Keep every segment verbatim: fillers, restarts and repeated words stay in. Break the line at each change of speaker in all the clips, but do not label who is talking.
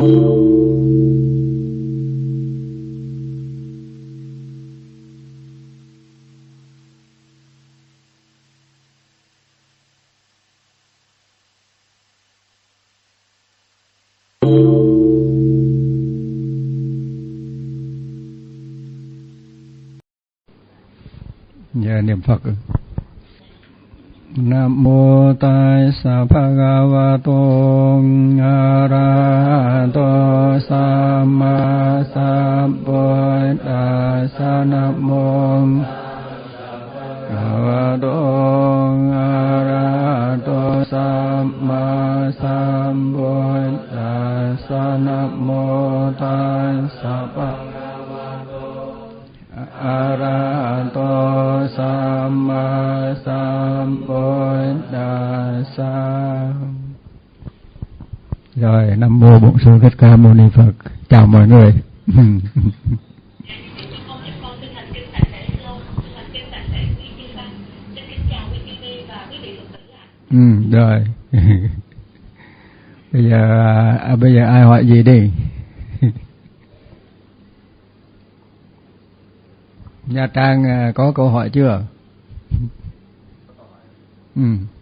Dạ, niệm Phật. Nam mô Tassa Bhagavato Arahato Samma Sambuddhassa. Nam mô Bhagavato Arahato Samma Sambuddhassa. Nam mô Tassa Arahato Samma Sambuddhassa. Rồi, Nam mô Bổn Sư Thích Ca Mâu Ni Phật. Chào mọi người. Ừ, rồi. Bây giờ à, bây giờ ai hỏi gì đi? Nha Trang có câu hỏi chưa? Ừ.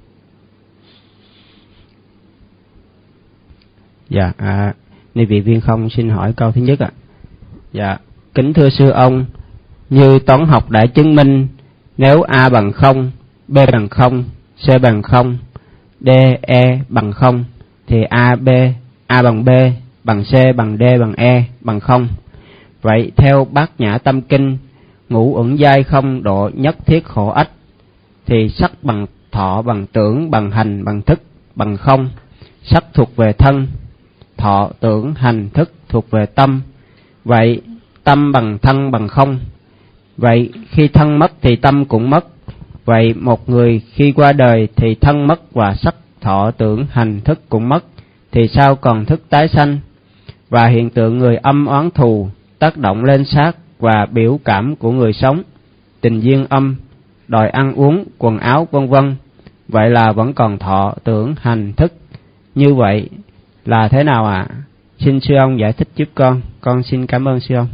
Dạ, à, ni vị Viên Không xin hỏi câu thứ nhất ạ. À. Dạ, kính thưa sư ông, như toán học đã chứng minh, nếu A bằng không, B bằng không, C bằng không, D, E bằng không, thì A, B, A bằng B, bằng C, bằng D, bằng E, bằng không. Vậy theo Bát Nhã Tâm Kinh, ngũ uẩn giai không độ nhất thiết khổ ách, thì sắc bằng thọ, bằng tưởng, bằng hành, bằng thức, bằng không. Sắc thuộc về thân, thọ, tưởng, hành, thức thuộc về tâm. Vậy tâm bằng thân bằng không. Vậy khi thân mất thì tâm cũng mất. Vậy một người khi qua đời thì thân mất và sắc, thọ, tưởng, hành, thức cũng mất, thì sao còn thức tái sanh? Và hiện tượng người âm oán thù tác động lên xác và biểu cảm của người sống, tình duyên âm, đòi ăn uống, quần áo, vân vân. Vậy là vẫn còn thọ, tưởng, hành, thức. Như vậy là thế nào ạ? À? Xin sư ông giải thích giúp con. Con xin cảm ơn sư ông.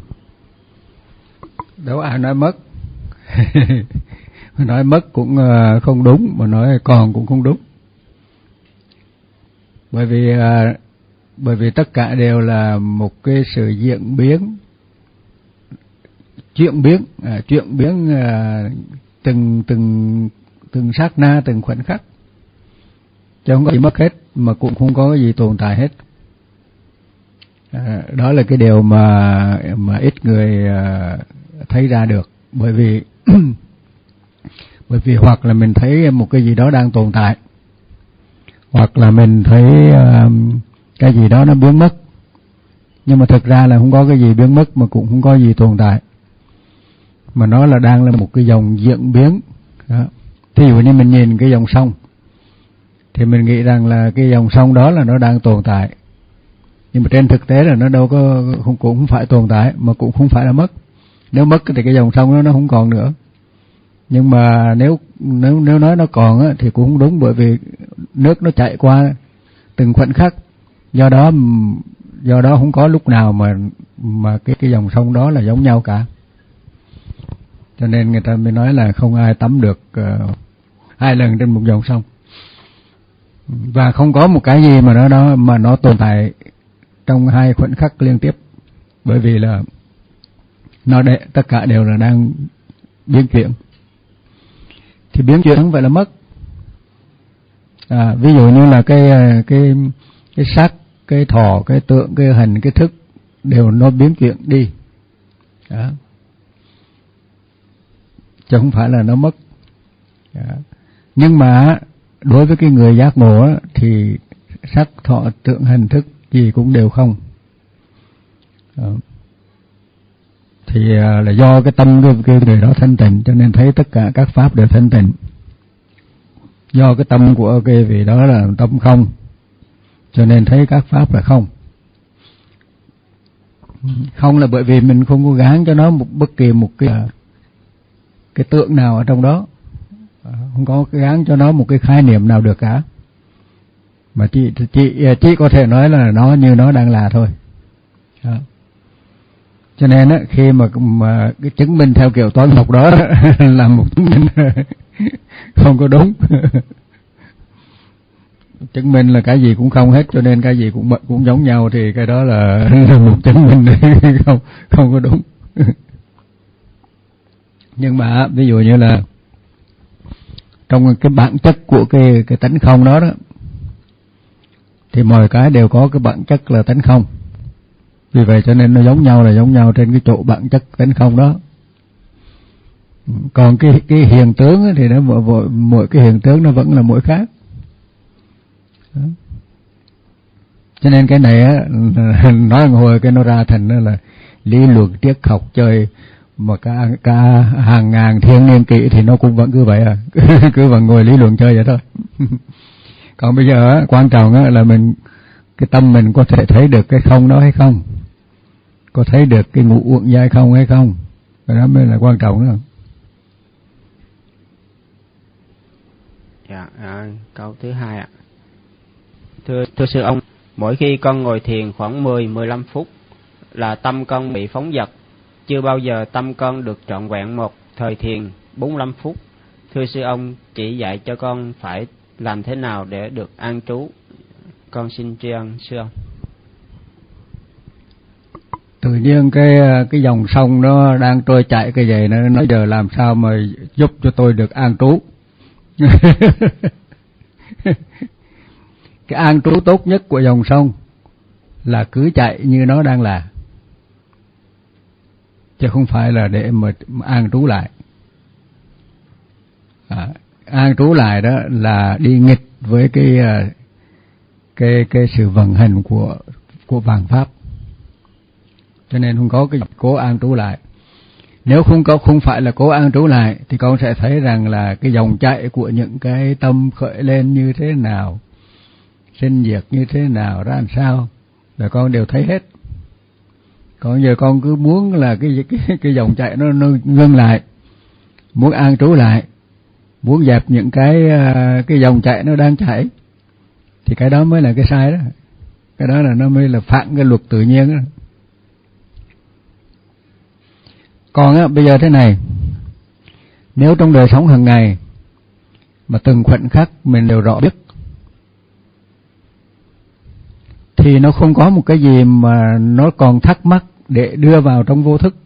Đâu ai nói mất. Nói mất cũng không đúng, mà nói còn cũng không đúng. Bởi vì bởi vì tất cả đều là một cái sự diễn biến, chuyển biến, à, chuyển biến à, từng từng từng sát na, từng khoảnh khắc, chứ không có gì mất hết, mà cũng không có gì tồn tại hết. À, đó là cái điều mà mà ít người à, thấy ra được, bởi vì bởi vì hoặc là mình thấy một cái gì đó đang tồn tại, hoặc là mình thấy à, cái gì đó nó biến mất, nhưng mà thực ra là không có cái gì biến mất, mà cũng không có gì tồn tại, mà nó là đang là một cái dòng diễn biến đó. Thí dụ như mình nhìn cái dòng sông thì mình nghĩ rằng là cái dòng sông đó là nó đang tồn tại, nhưng mà trên thực tế là nó đâu có, không, cũng không phải tồn tại, mà cũng không phải là mất. Nếu mất thì cái dòng sông đó nó không còn nữa. Nhưng mà nếu nếu nếu nói nó còn á, thì cũng không đúng, bởi vì nước nó chạy qua từng khoảnh khắc, do đó do đó không có lúc nào mà mà cái cái dòng sông đó là giống nhau cả. Cho nên người ta mới nói là không ai tắm được uh, hai lần trên một dòng sông, và không có một cái gì mà nó đó mà nó tồn tại trong hai khoảnh khắc liên tiếp, bởi vì là nó để, tất cả đều là đang biến chuyển. Thì biến chuyển không phải là mất. À, ví dụ như là cái cái cái sắc, cái thọ, cái tượng, cái hành, cái thức đều nó biến chuyển đi. Đó. Chứ không phải là nó mất. Đó. Nhưng mà đối với cái người giác ngộ á, thì sắc, thọ, tượng, hành, thức gì cũng đều không. Đó. Thì là do cái tâm của cái người đó thanh tịnh, cho nên thấy tất cả các pháp đều thanh tịnh. Do cái tâm của cái vị đó là tâm không, cho nên thấy các pháp là không. Không là bởi vì mình không có gán cho nó một bất kỳ một cái cái tượng nào ở trong đó, không có gán cho nó một cái khái niệm nào được cả, mà chỉ chỉ chỉ có thể nói là nó như nó đang là thôi. Đó. Cho nên á, khi mà mà cái chứng minh theo kiểu toán học đó là một chứng minh không có đúng. Chứng minh là cái gì cũng không hết, cho nên cái gì cũng cũng giống nhau, thì cái đó là, là một chứng minh không không có đúng. Nhưng mà ví dụ như là trong cái bản chất của cái cái tánh không đó đó, thì mọi cái đều có cái bản chất là tánh không. Vì vậy cho nên nó giống nhau là giống nhau trên cái chỗ bản chất tánh không đó. Còn cái cái hiện tướng thì nó mỗi, mỗi, mỗi cái hiện tướng nó vẫn là mỗi khác. Đó. Cho nên cái này á, nói hồi cái nó ra thành là lý luận triết học chơi mà cả, cả hàng ngàn thiên niên kỷ thì nó cũng vẫn cứ vậy à. Cứ vẫn ngồi lý luận chơi vậy thôi. Còn bây giờ á, quan trọng á là mình, cái tâm mình có thể thấy được cái không đó hay không, có thấy được cái ngũ uẩn giai không hay không, cái đó mới là quan trọng đó.
Dạ, à, câu thứ hai ạ. Thưa thưa sư ông, mỗi khi con ngồi thiền khoảng mười đến mười lăm phút là tâm con bị phóng dật, chưa bao giờ tâm con được trọn vẹn một thời thiền bốn mươi lăm phút. Thưa sư ông, chỉ dạy cho con phải làm thế nào để được an trú. Con xin tri ân sư ông.
Tự nhiên cái cái dòng sông nó đang trôi chảy cái gì nó nói giờ làm sao mà giúp cho tôi được an trú. Cái an trú tốt nhất của dòng sông là cứ chạy như nó đang là, chứ không phải là để mà an trú lại. À, an trú lại đó là đi nghịch với cái cái cái sự vận hành của của vạn pháp. Cho nên không có cái cố an trú lại. Nếu không có không phải là cố an trú lại thì con sẽ thấy rằng là cái dòng chảy của những cái tâm khởi lên như thế nào, sinh diệt như thế nào, ra làm sao là con đều thấy hết. Còn giờ con cứ muốn là cái cái cái dòng chảy nó nó ngưng lại, muốn an trú lại, muốn dẹp những cái cái dòng chảy nó đang chảy, thì cái đó mới là cái sai đó. Cái đó là nó mới là phản cái luật tự nhiên đó. Còn á, bây giờ thế này, nếu trong đời sống hàng ngày mà từng khoảnh khắc mình đều rõ biết, thì nó không có một cái gì mà nó còn thắc mắc để đưa vào trong vô thức.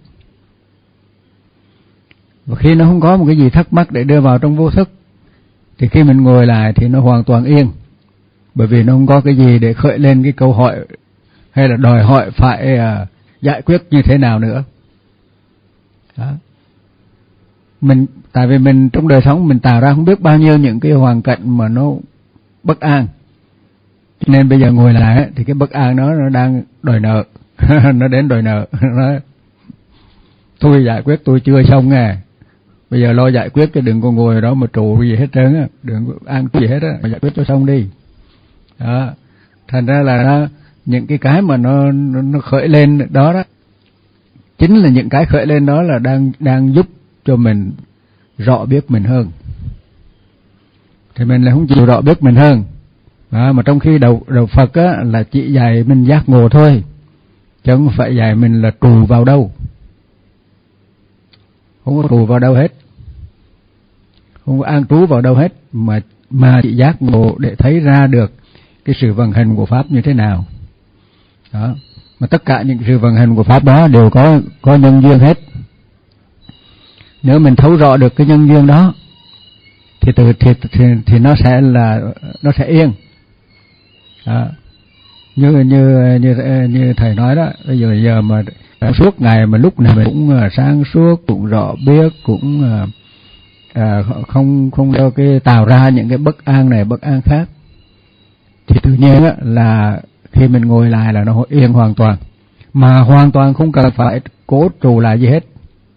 Và khi nó không có một cái gì thắc mắc để đưa vào trong vô thức, thì khi mình ngồi lại thì nó hoàn toàn yên. Bởi vì nó không có cái gì để khởi lên cái câu hỏi hay là đòi hỏi phải uh, giải quyết như thế nào nữa. Đó. Mình, tại vì mình trong đời sống mình tạo ra không biết bao nhiêu những cái hoàn cảnh mà nó bất an. Nên bây giờ ngồi lại thì cái bất an đó nó đang đòi nợ. Nó đến đòi nợ. Nó, tôi giải quyết tôi chưa xong nghe. Bây giờ lo giải quyết chứ đừng có ngồi đó mà trụ gì hết trơn á, đừng có ăn gì hết á, mà giải quyết cho xong đi. Đó. Thành ra là nó, những cái cái mà nó, nó nó khởi lên đó đó, chính là những cái khởi lên đó là đang đang giúp cho mình rõ biết mình hơn. Thì mình lại không chịu rõ biết mình hơn. Đó, mà trong khi đầu đầu Phật á là chỉ dạy mình giác ngộ thôi, chứ không phải dạy mình là trù vào đâu. Không có trù vào đâu hết, không có an trú vào đâu hết, mà mà chỉ giác ngộ để thấy ra được cái sự vận hành của pháp như thế nào. Đó. Mà tất cả những sự vận hành của pháp đó đều có có nhân duyên hết. Nếu mình thấu rõ được cái nhân duyên đó thì từ thì, thì thì nó sẽ là nó sẽ yên. Đó. Như như như như thầy nói đó, bây giờ giờ mà suốt ngày mà lúc nào mình cũng sáng suốt, cũng rõ biết, cũng à, không không cho cái tạo ra những cái bất an này bất an khác, thì tự nhiên á, là khi mình ngồi lại là nó yên hoàn toàn, mà hoàn toàn không cần phải cố trù lại gì hết.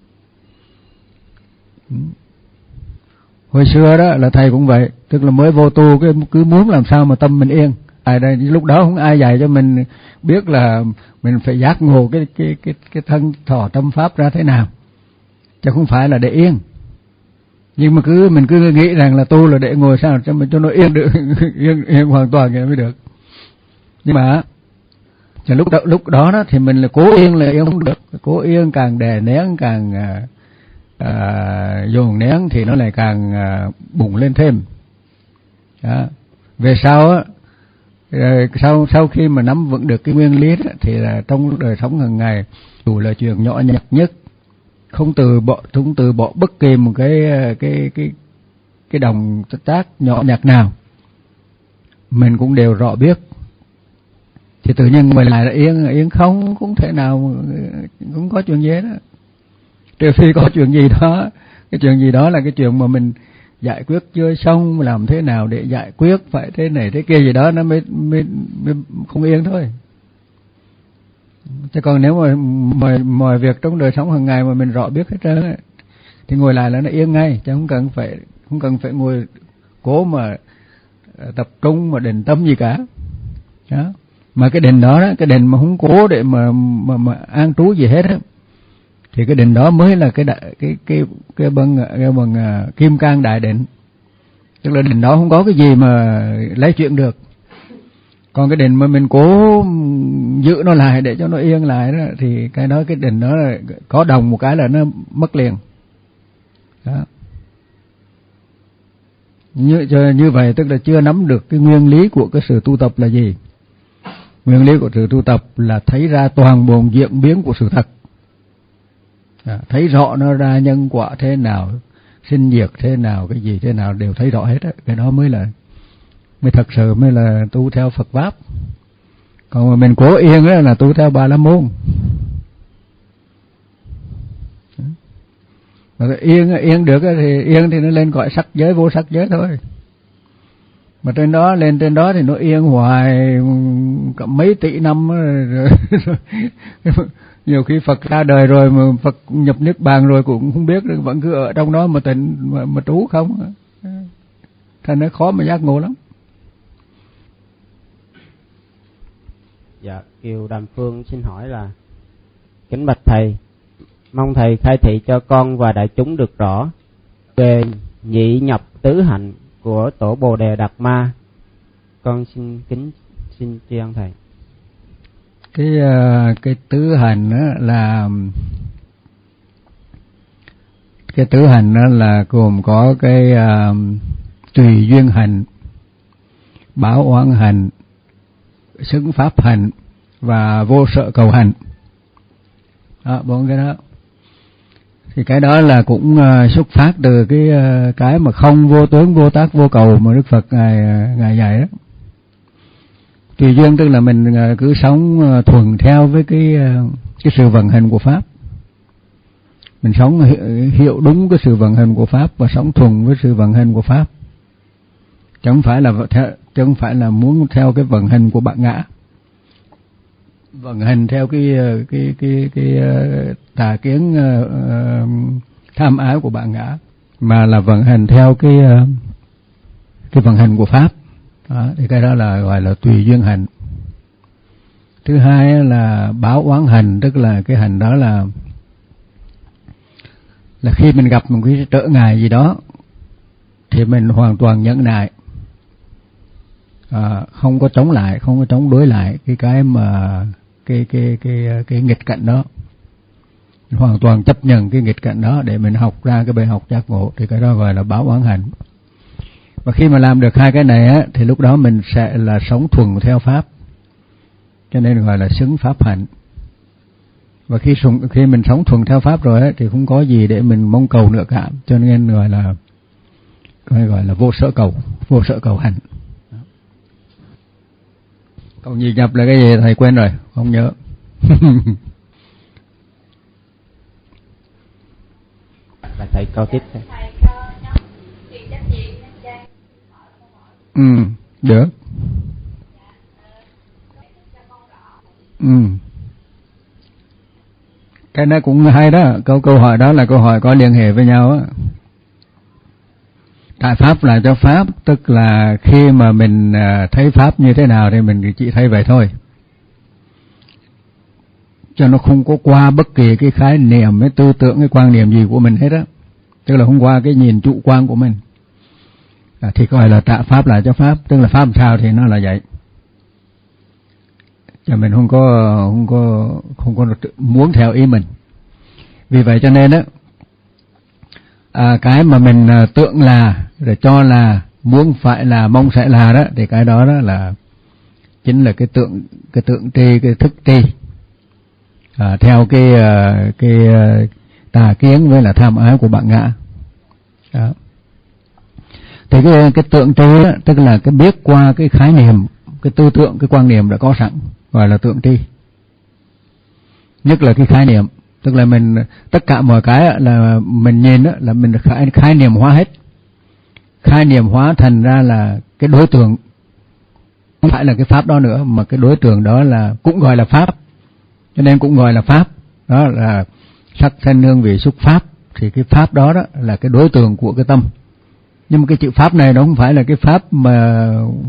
Hồi xưa đó là thầy cũng vậy, tức là mới vô tu cái cứ muốn làm sao mà tâm mình yên. À, đây, lúc đó không ai dạy cho mình biết là mình phải giác ngộ cái cái cái cái thân thọ tâm pháp ra thế nào, chứ không phải là để yên. Nhưng mà cứ mình cứ nghĩ rằng là tu là để ngồi sao cho mình cho nó yên được, yên, yên hoàn toàn thì mới được. Nhưng mà lúc đó, lúc đó đó thì mình là cố yên là yên không được, cố yên càng đè nén càng à, à, dồn nén thì nó lại càng à, bùng lên thêm. Đó. Về sau á, sau sau khi mà nắm vững được cái nguyên lý đó, thì là trong đời sống hàng ngày, dù là chuyện nhỏ nhặt nhất, không từ bỏ không từ bỏ bất kỳ một cái cái cái cái động tác nhỏ nhặt nào, mình cũng đều rõ biết, thì tự nhiên mình lại là yên yên không cũng thể nào cũng có chuyện gì đó, trừ phi có chuyện gì đó. Cái chuyện gì đó là cái chuyện mà mình giải quyết chưa xong, làm thế nào để giải quyết, phải thế này thế kia gì đó nó mới, mới, mới không yên thôi. Chứ còn nếu mà mọi, mọi việc trong đời sống hàng ngày mà mình rõ biết hết trơn ấy, thì ngồi lại là nó yên ngay, chứ không cần phải không cần phải ngồi cố mà tập trung mà định tâm gì cả. Đó. Mà cái định đó, đó cái định mà không cố để mà mà, mà an trú gì hết á, thì cái định đó mới là cái đại, cái cái cái bằng cái bằng uh, kim cang đại định. Tức là định đó không có cái gì mà lấy chuyện được. Còn cái định mà mình cố giữ nó lại để cho nó yên lại đó, thì cái đó cái định đó là có đồng một cái là nó mất liền. Đó. Như như vậy tức là chưa nắm được cái nguyên lý của cái sự tu tập là gì. Nguyên lý của sự tu tập là thấy ra toàn bộ diễn biến của sự thật. À, thấy rõ nó ra nhân quả thế nào, sinh diệt thế nào, cái gì thế nào đều thấy rõ hết á. Cái đó mới là mới thật sự mới là tu theo Phật pháp. Còn mà mình cố yên đó là tu theo Bà La Môn. Mà yên yên được thì yên thì nó lên gọi sắc giới vô sắc giới thôi. Mà trên đó lên trên đó thì nó yên hoài cả mấy tỷ năm rồi, rồi, rồi. Nhiều khi Phật ra đời rồi mà Phật nhập niết bàn rồi cũng không biết, vẫn cứ ở trong đó mà tỉnh mà, mà trú không, thành nó khó mà giác ngộ lắm.
Dạ, Kiều Đàm Phương xin hỏi là: kính bạch thầy, mong thầy khai thị cho con và đại chúng được rõ về nhị nhập tứ hạnh của tổ Bồ Đề Đạt Ma. Con xin kính xin tri ân thầy.
Cái cái tứ hành đó là cái tứ hành đó là gồm có cái uh, tùy duyên hành, báo oán hành, xứng pháp hành và vô sợ cầu hành. Đó, bốn cái đó. Thì cái đó là cũng uh, xuất phát từ cái uh, cái mà không vô tướng vô tác vô cầu mà Đức Phật ngài ngài dạy đó. Tùy duyên tức là mình uh, cứ sống uh, thuần theo với cái uh, cái sự vận hành của pháp. Mình sống hiểu đúng cái sự vận hành của pháp và sống thuần với sự vận hành của pháp. Chứ không phải là theo, chứ không phải là muốn theo cái vận hành của bạn ngã. Vận hành theo cái cái cái cái, cái tà kiến uh, uh, tham ái của bạn ngã, mà là vận hành theo cái uh, cái vận hành của pháp. Đó, thì cái đó là gọi là tùy duyên hành. Thứ hai là báo oán hành, tức là cái hành đó là là khi mình gặp một cái trở ngại gì đó thì mình hoàn toàn nhẫn nại, à, không có chống lại, không có chống đối lại cái cái mà cái cái cái cái nghịch cảnh đó, mình hoàn toàn chấp nhận cái nghịch cảnh đó để mình học ra cái bài học giác ngộ, thì cái đó gọi là báo oán hành. Và khi mà làm được hai cái này á, thì lúc đó mình sẽ là sống thuần theo pháp, cho nên gọi là xứng pháp hạnh. Và khi khi mình sống thuần theo pháp rồi á, thì không có gì để mình mong cầu nữa cả, cho nên gọi là gọi là vô sở cầu, vô sở cầu hành. Còn nhị nhập là cái gì thầy quên rồi, không nhớ.
Là thầy câu tiếp thôi.
Ừ, được. Ừ. Cái đó cũng hay đó, câu câu hỏi đó là câu hỏi có liên hệ với nhau á. Tại pháp là cho pháp, tức là khi mà mình thấy pháp như thế nào thì mình chỉ thấy vậy thôi, cho nó không có qua bất kỳ cái khái niệm, cái tư tưởng, cái quan niệm gì của mình hết á. tức là không qua cái nhìn chủ quan của mình. À, thì gọi là trả pháp lại cho pháp, tức là pháp làm sao thì nó là vậy. Cho mình không có không có không có muốn theo ý mình. Vì vậy cho nên á, à, cái mà mình à, tưởng là, rồi cho là, muốn phải là, mong sẽ là đó, thì cái đó đó là chính là cái tượng cái tượng tri, cái thức tri. À, theo cái cái tà kiến với là tham ái của bạn ngã. Đó. Thì cái cái tượng tri đó, tức là cái biết qua cái khái niệm, cái tư tưởng, cái quan niệm đã có sẵn, gọi là tượng tri. Nhất là cái khái niệm, tức là mình tất cả mọi cái là mình nhìn đó, là mình khái, khái niệm hóa hết. Khái niệm hóa thành ra là cái đối tượng không phải là cái pháp đó nữa, mà cái đối tượng đó là cũng gọi là pháp, cho nên cũng gọi là pháp. Đó là sắc thanh hương vị xúc pháp, thì cái pháp đó đó là cái đối tượng của cái tâm. Nhưng mà cái chữ pháp này nó không phải là cái pháp mà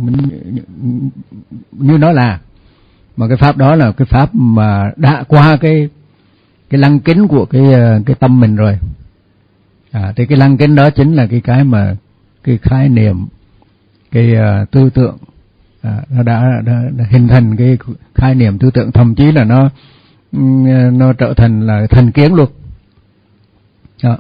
như nó là, mà cái pháp đó là cái pháp mà đã qua cái cái lăng kính của cái cái tâm mình rồi. À, thì cái lăng kính đó chính là cái cái mà cái khái niệm, cái uh, tư tưởng, à, nó đã, đã, đã hình thành cái khái niệm tư tưởng, thậm chí là nó nó trở thành là thành kiến luôn. Đó.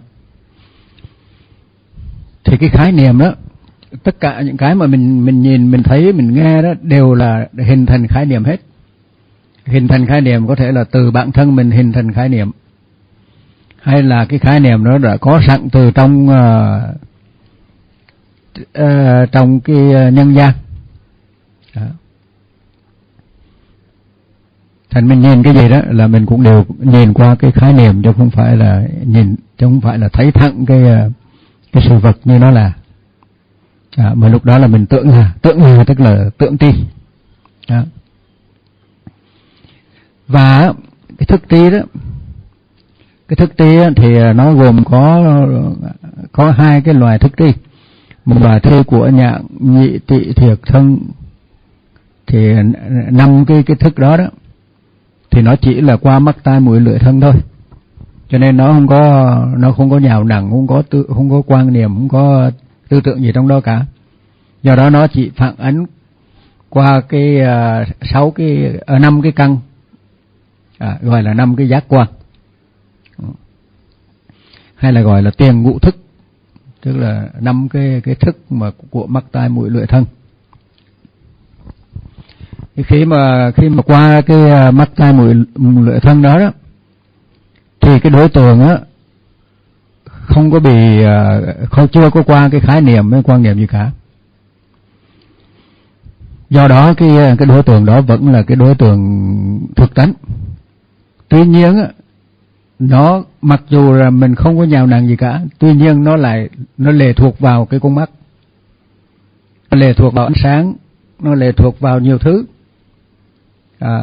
Thì cái khái niệm đó, tất cả những cái mà mình mình nhìn, mình thấy, mình nghe đó đều là hình thành khái niệm hết. Hình thành khái niệm có thể là từ bản thân mình hình thành khái niệm, hay là cái khái niệm đó đã có sẵn từ trong uh, uh, trong cái nhân gian. Đó. Thành mình nhìn cái gì đó là mình cũng đều nhìn qua cái khái niệm, chứ không phải là nhìn, chứ không phải là thấy thẳng cái cái sự vật như nó là. À, mà lúc đó là mình tưởng là, tưởng là tức là tưởng tri. Đó. Và cái thức tri đó, cái thức tri thì nó gồm có có hai cái loài thức tri. Một loài tri của nhạn, nhị, tỵ, thiệt, thân. Thì năm cái cái thức đó đó thì nó chỉ là qua mắt tai mũi lưỡi thân thôi, cho nên nó không có nó không có nhào nặng, không có tự, không có quan niệm, không có tư tưởng gì trong đó cả. Do đó nó chỉ phản ánh qua cái uh, sáu cái uh, năm cái căn, à, gọi là năm cái giác quan, hay là gọi là tiền ngũ thức, tức là năm cái cái thức mà của mắt tai mũi lưỡi thân. Khi mà khi mà qua cái mắt tai mũi lưỡi thân đó đó, thì cái đối tượng á không có bị không chưa có qua cái khái niệm với quan niệm gì cả. Do đó cái cái đối tượng đó vẫn là cái đối tượng thực tánh. Tuy nhiên á, nó mặc dù là mình không có nhào nặng gì cả, tuy nhiên nó lại nó lệ thuộc vào cái con mắt, nó lệ thuộc vào ánh sáng, nó lệ thuộc vào nhiều thứ. À,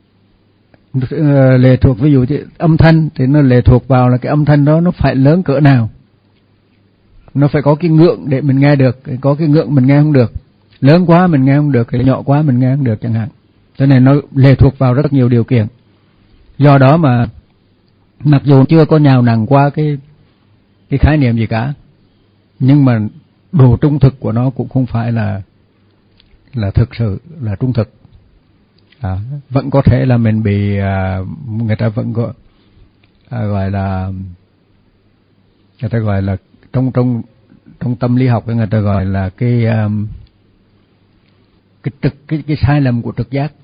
lệ thuộc ví dụ như âm thanh thì nó lệ thuộc vào là cái âm thanh đó nó phải lớn cỡ nào, nó phải có cái ngượng để mình nghe được, có cái ngượng mình nghe không được, lớn quá mình nghe không được, nhỏ quá mình nghe không được chẳng hạn. Cho nên nó lệ thuộc vào rất nhiều điều kiện. Do đó mà mặc dù chưa có nhào nặng qua cái cái khái niệm gì cả, nhưng mà độ trung thực của nó cũng không phải là là thực sự là trung thực. À, vẫn có thể là mình bị à, người ta vẫn gọi à, gọi là người ta gọi là trong trong trong tâm lý học người ta gọi là cái um, cái trực cái cái sai lầm của trực giác.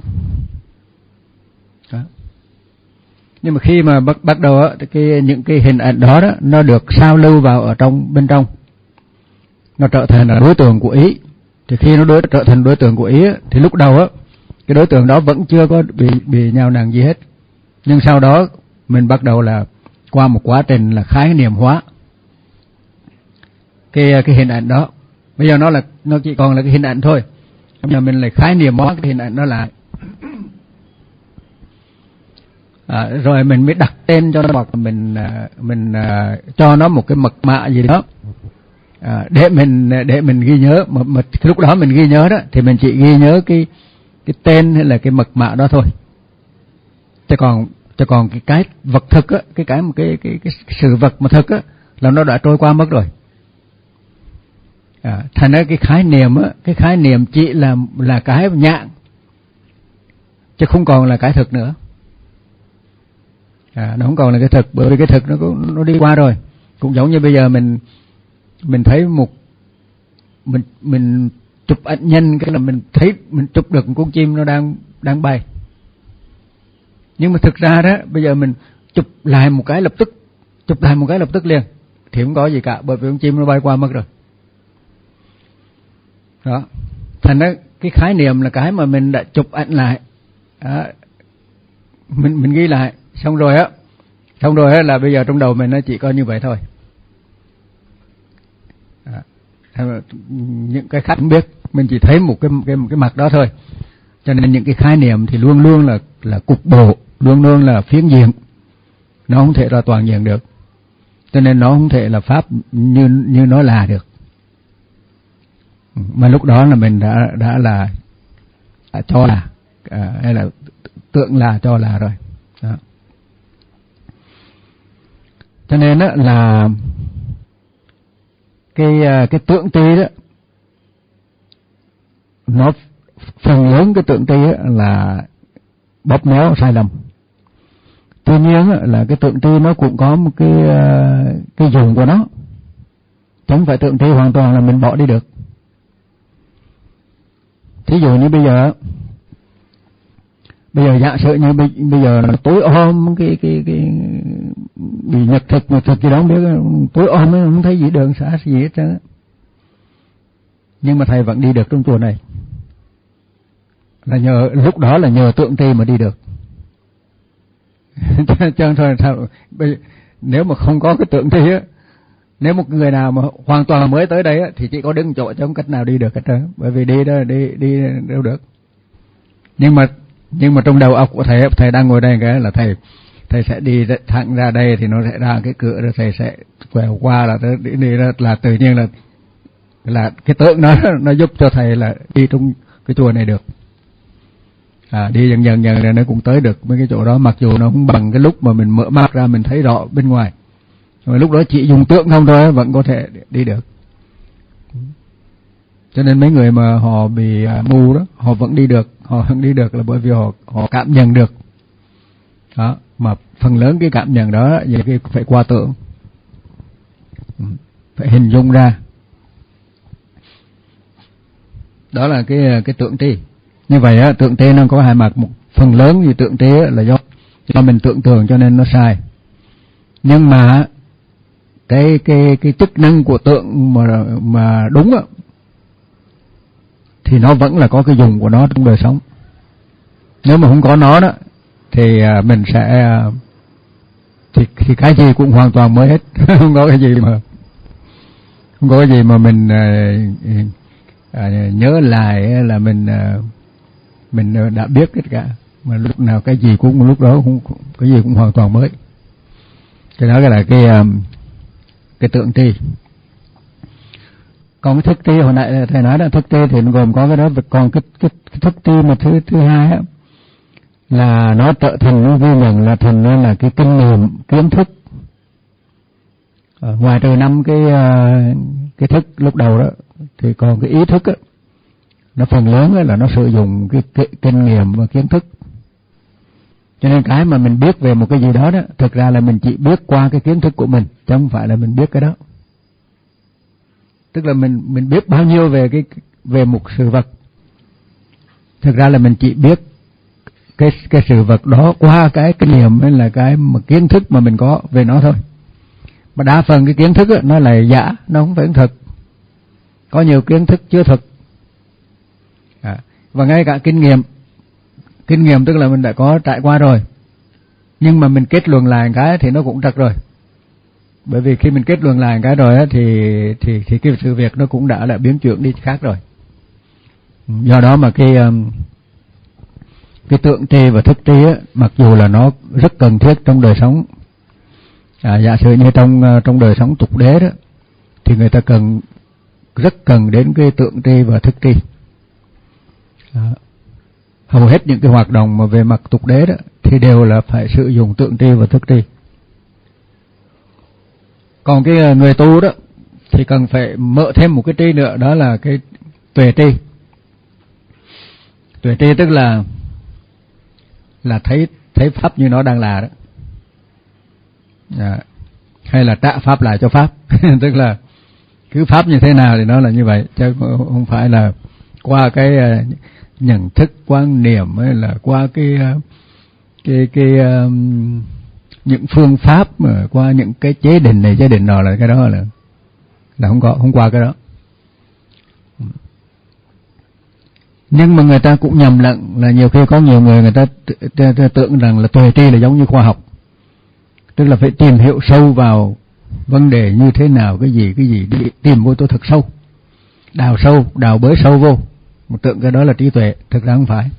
Đó. Nhưng mà khi mà bắt bắt đầu á, cái những cái hình ảnh đó đó nó được sao lưu vào ở trong bên trong, nó trở thành là đối tượng của ý. Thì khi nó đối, trở thành đối tượng của ý á, thì lúc đầu á cái đối tượng đó vẫn chưa có bị bị nhào nặng gì hết, nhưng sau đó mình bắt đầu là qua một quá trình là khái niệm hóa cái cái hình ảnh đó. Bây giờ nó là nó chỉ còn là cái hình ảnh thôi, bây giờ mình lại khái niệm hóa cái hình ảnh đó lại, à, rồi mình mới đặt tên cho nó, hoặc mình mình uh, cho nó một cái mật mã gì đó, à, để mình để mình ghi nhớ. Mà, mà lúc đó mình ghi nhớ đó thì mình chỉ ghi nhớ cái cái tên hay là cái mật mã đó thôi. Chứ còn chứ còn cái cái vật thực á, cái cái cái cái cái sự vật mà thực á là nó đã trôi qua mất rồi. À, thành ra cái khái niệm á, cái khái niệm chỉ là là cái nhãn, chứ không còn là cái thực nữa. À, nó không còn là cái thực, bởi vì cái thực nó nó đi qua rồi. Cũng giống như bây giờ mình mình thấy một mình mình chụp ảnh nhân, cái là mình thấy mình chụp được một con chim nó đang đang bay. Nhưng mà thực ra đó, bây giờ mình chụp lại một cái lập tức, chụp lại một cái lập tức liền thì không có gì cả, bởi vì con chim nó bay qua mất rồi. Đó, thành ra cái khái niệm là cái mà mình đã chụp ảnh lại, đó, mình mình ghi lại, xong rồi á, xong rồi á là bây giờ trong đầu mình nó chỉ có như vậy thôi. Đó, những cái khác không biết, mình chỉ thấy một cái cái một cái mặt đó thôi. Cho nên những cái khái niệm thì luôn luôn là là cục bộ, luôn luôn là phiến diện, nó không thể là toàn diện được. Cho nên nó không thể là pháp như như nó là được. Mà lúc đó là mình đã đã là đã cho là à, hay là tượng là cho là rồi. Đó. Cho nên đó là cái cái tượng tri đó, nó phần lớn cái tượng tri là bóp méo sai lầm. Tuy nhiên là cái tượng tri nó cũng có một cái cái dùng của nó, chẳng phải tượng tri hoàn toàn là mình bỏ đi được. Thí dụ như bây giờ bây giờ giả sử như bây, bây giờ là tối om cái cái cái bị nhật thực nhật thực gì đó không biết, tối om nó không thấy gì đường xá gì hết trơn. Nhưng mà thầy vẫn đi được trong chùa này là nhờ, lúc đó là nhờ tượng tri mà đi được. Cho thôi sao bây, nếu mà không có cái tượng tri á, nếu một người nào mà hoàn toàn mới tới đây á, thì chỉ có đứng chỗ chứ không cách nào đi được hết trơn, bởi vì đi đó đi đi đâu được. Nhưng mà nhưng mà trong đầu óc của thầy, thầy đang ngồi đây cái là thầy thầy sẽ đi thẳng ra đây thì nó sẽ ra cái cửa rồi thầy sẽ quẹo qua là đi, đi ra là tự nhiên là là cái tượng đó nó giúp cho thầy là đi trong cái chùa này được. À, đi dần dần dần rồi nó cũng tới được mấy cái chỗ đó, mặc dù nó không bằng cái lúc mà mình mở mắt ra mình thấy rõ bên ngoài. Rồi lúc đó chỉ dùng tượng không thôi vẫn có thể đi được. Cho nên mấy người mà họ bị mù đó, họ vẫn đi được, họ vẫn đi được là bởi vì họ họ cảm nhận được. Đó, mà phần lớn cái cảm nhận đó vậy cái phải qua tượng, phải hình dung ra. Đó là cái cái tượng tri. Như vậy á, tượng tri nó có hai mặt, một phần lớn thì tượng tri là do do mình tưởng tượng cho nên nó sai. Nhưng mà cái cái cái chức năng của tượng mà mà đúng á thì nó vẫn là có cái dùng của nó trong đời sống. Nếu mà không có nó đó thì mình sẽ thì, thì cái gì cũng hoàn toàn mới hết. Không có cái gì mà không có cái gì mà mình à, à, nhớ lại là mình à, mình đã biết tất cả, mà lúc nào cái gì cũng lúc đó cũng cái gì cũng hoàn toàn mới. Cái đó là cái cái tượng tri. Còn cái thức tri hồi nãy thầy nói là thức tri thì nó gồm có cái đó, còn cái cái, cái thức tri mà thứ thứ hai á là nó trở thành, nó ghi nhận là thành nó là cái kinh nghiệm kiến thức. Ở ngoài trừ năm cái cái thức lúc đầu đó thì còn cái ý thức á, nó phần lớn là nó sử dụng cái, cái kinh nghiệm và kiến thức. Cho nên cái mà mình biết về một cái gì đó đó, thực ra là mình chỉ biết qua cái kiến thức của mình, chứ không phải là mình biết cái đó. Tức là mình mình biết bao nhiêu về cái về một sự vật, thực ra là mình chỉ biết cái cái sự vật đó qua cái kinh nghiệm hay là cái mà kiến thức mà mình có về nó thôi. Mà đa phần cái kiến thức đó, nó là giả, nó không phải thực. Có nhiều kiến thức chưa thực. À, và ngay cả kinh nghiệm, kinh nghiệm tức là mình đã có trải qua rồi, nhưng mà mình kết luận lại cái thì nó cũng trật rồi. Bởi vì khi mình kết luận lại cái rồi á, thì thì thì cái sự việc nó cũng đã lại biến chuyển đi khác rồi. Do đó mà cái cái tượng tri và thức tri á, mặc dù là nó rất cần thiết trong đời sống, à, giả sử như trong trong đời sống tục đế đó, thì người ta cần rất cần đến cái tượng tri và thức tri. À, hầu hết những cái hoạt động mà về mặt tục đế đó thì đều là phải sử dụng tượng tri và thức tri. Còn cái người tu đó thì cần phải mở thêm một cái tri nữa, đó là cái tuệ tri. Tuệ tri tức là là thấy thấy pháp như nó đang là đó, à, hay là trả pháp lại cho pháp. Tức là cứ pháp như thế nào thì nó là như vậy, chứ không phải là qua cái uh, nhận thức quan niệm, hay là qua cái uh, cái cái uh, những phương pháp, mà qua những cái chế định này chế định nọ, là cái đó là là không có, không qua cái đó. Nhưng mà người ta cũng nhầm lẫn là nhiều khi có nhiều người người ta tưởng rằng là tuệ tri là giống như khoa học, tức là phải tìm hiểu sâu vào vấn đề như thế nào, cái gì cái gì đi tìm vô tôi thật sâu, đào sâu, đào bới sâu vô, một tưởng cái đó là trí tuệ. Thực ra không phải.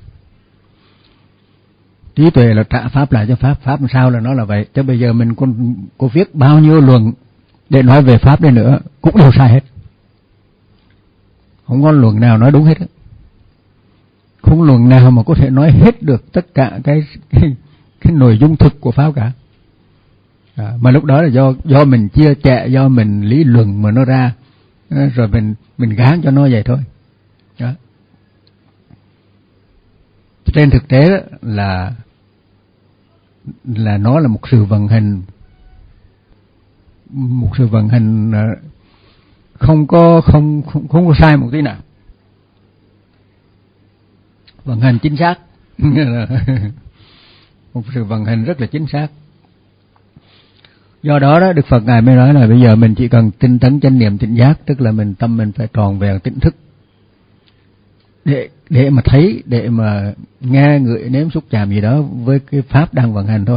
Trí tuệ là trả pháp lại cho pháp, pháp làm sao là nó là vậy. Chứ bây giờ mình có, có viết bao nhiêu luận để nói về pháp đây nữa cũng đều sai hết, không có luận nào nói đúng hết. Không luận nào mà có thể nói hết được tất cả cái cái, cái nội dung thực của pháp cả. À, mà lúc đó là do do mình chia sẻ, do mình lý luận mà nó ra, rồi mình mình gán cho nó vậy thôi. Đó. Trên thực tế đó là là nó là một sự vận hành, một sự vận hành không có không không không có sai một tí nào, vận hành chính xác. Một sự vận hành rất là chính xác. Do đó đó Đức Phật ngài mới nói là bây giờ mình chỉ cần tinh tấn chánh niệm tỉnh giác, tức là mình tâm mình phải tròn vẹn tỉnh thức để để mà thấy, để mà nghe, ngửi, nếm, xúc chạm gì đó với cái pháp đang vận hành thôi.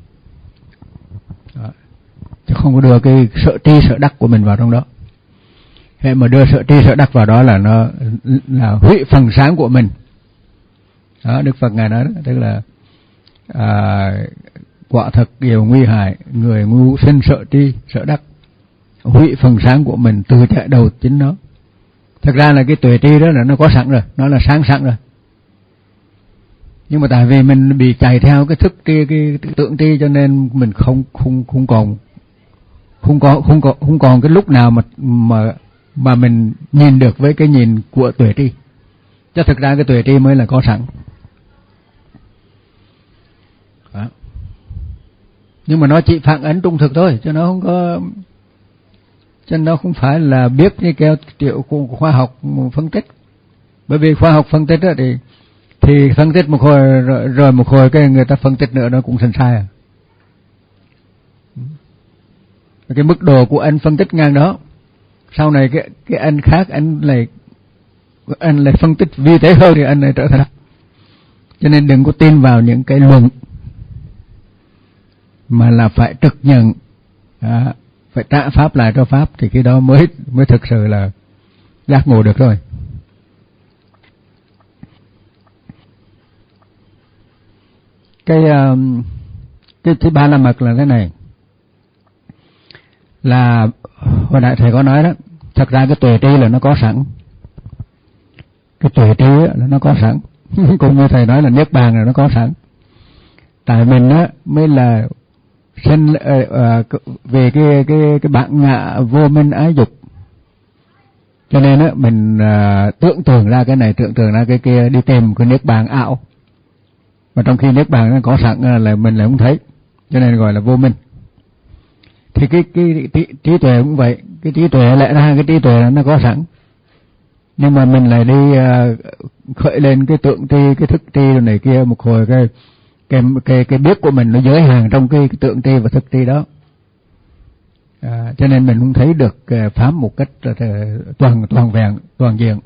Đó. Chứ không có đưa cái sợ tri sợ đắc của mình vào trong đó. Hệ mà đưa sợ tri sợ đắc vào đó là nó là hủy phần sáng của mình. Đó, Đức Phật ngài nói đó, tức là à, quả thật điều nguy hại, người ngu sinh sợ tri sợ đắc, hủy phần sáng của mình từ chạy đầu chính nó. Thật ra là cái tuệ tri đó là nó có sẵn rồi, nó là sáng sẵn rồi. Nhưng mà tại vì mình bị chạy theo cái thức tri, cái tượng tri, cho nên mình không không không còn không có không có không còn cái lúc nào mà mà mà mình nhìn được với cái nhìn của tuệ tri. Chứ thực ra cái tuệ tri mới là có sẵn. Đó. Nhưng mà nó chỉ phản ánh trung thực thôi, chứ nó không có, chứ nó không phải là biết như kêu kiểu khoa học phân tích. Bởi vì khoa học phân tích đó thì thì phân tích một hồi rồi, rồi một hồi cái người ta phân tích nữa nó cũng thành sai à. Cái mức độ của anh phân tích ngang đó, sau này cái cái anh khác anh lại anh lại phân tích vi tế hơn thì anh lại trở thành. Cho nên đừng có tin vào những cái luận, mà là phải trực nhận, à, phải trả pháp lại cho pháp, thì cái đó mới mới thực sự là giác ngộ được rồi. Cái cái thứ ba la mật là thế này, là hồi nãy thầy có nói đó, thật ra cái tuệ tri là nó có sẵn, cái tuệ tri là nó có sẵn. Cũng như thầy nói là niết bàn là nó có sẵn. Tại mình á mới là sinh uh, uh, về cái cái cái bản ngã vô minh ái dục, cho nên á mình uh, tưởng tượng ra cái này, tưởng tượng ra cái kia, đi tìm cái niết bàn ảo, mà trong khi niết bàn nó có sẵn uh, là mình lại không thấy, cho nên gọi là vô minh. Thì cái cái trí, trí tuệ cũng vậy, cái trí tuệ lẽ ra cái trí tuệ nó có sẵn, nhưng mà mình lại đi uh, khởi lên cái tượng tri, cái thức tri rồi này kia, một hồi cái cái cái cái biết của mình nó giới hạn trong cái, cái tượng tri và thức tri đó, à, cho nên mình không thấy được uh, pháp một cách uh, toàn toàn vẹn, toàn diện.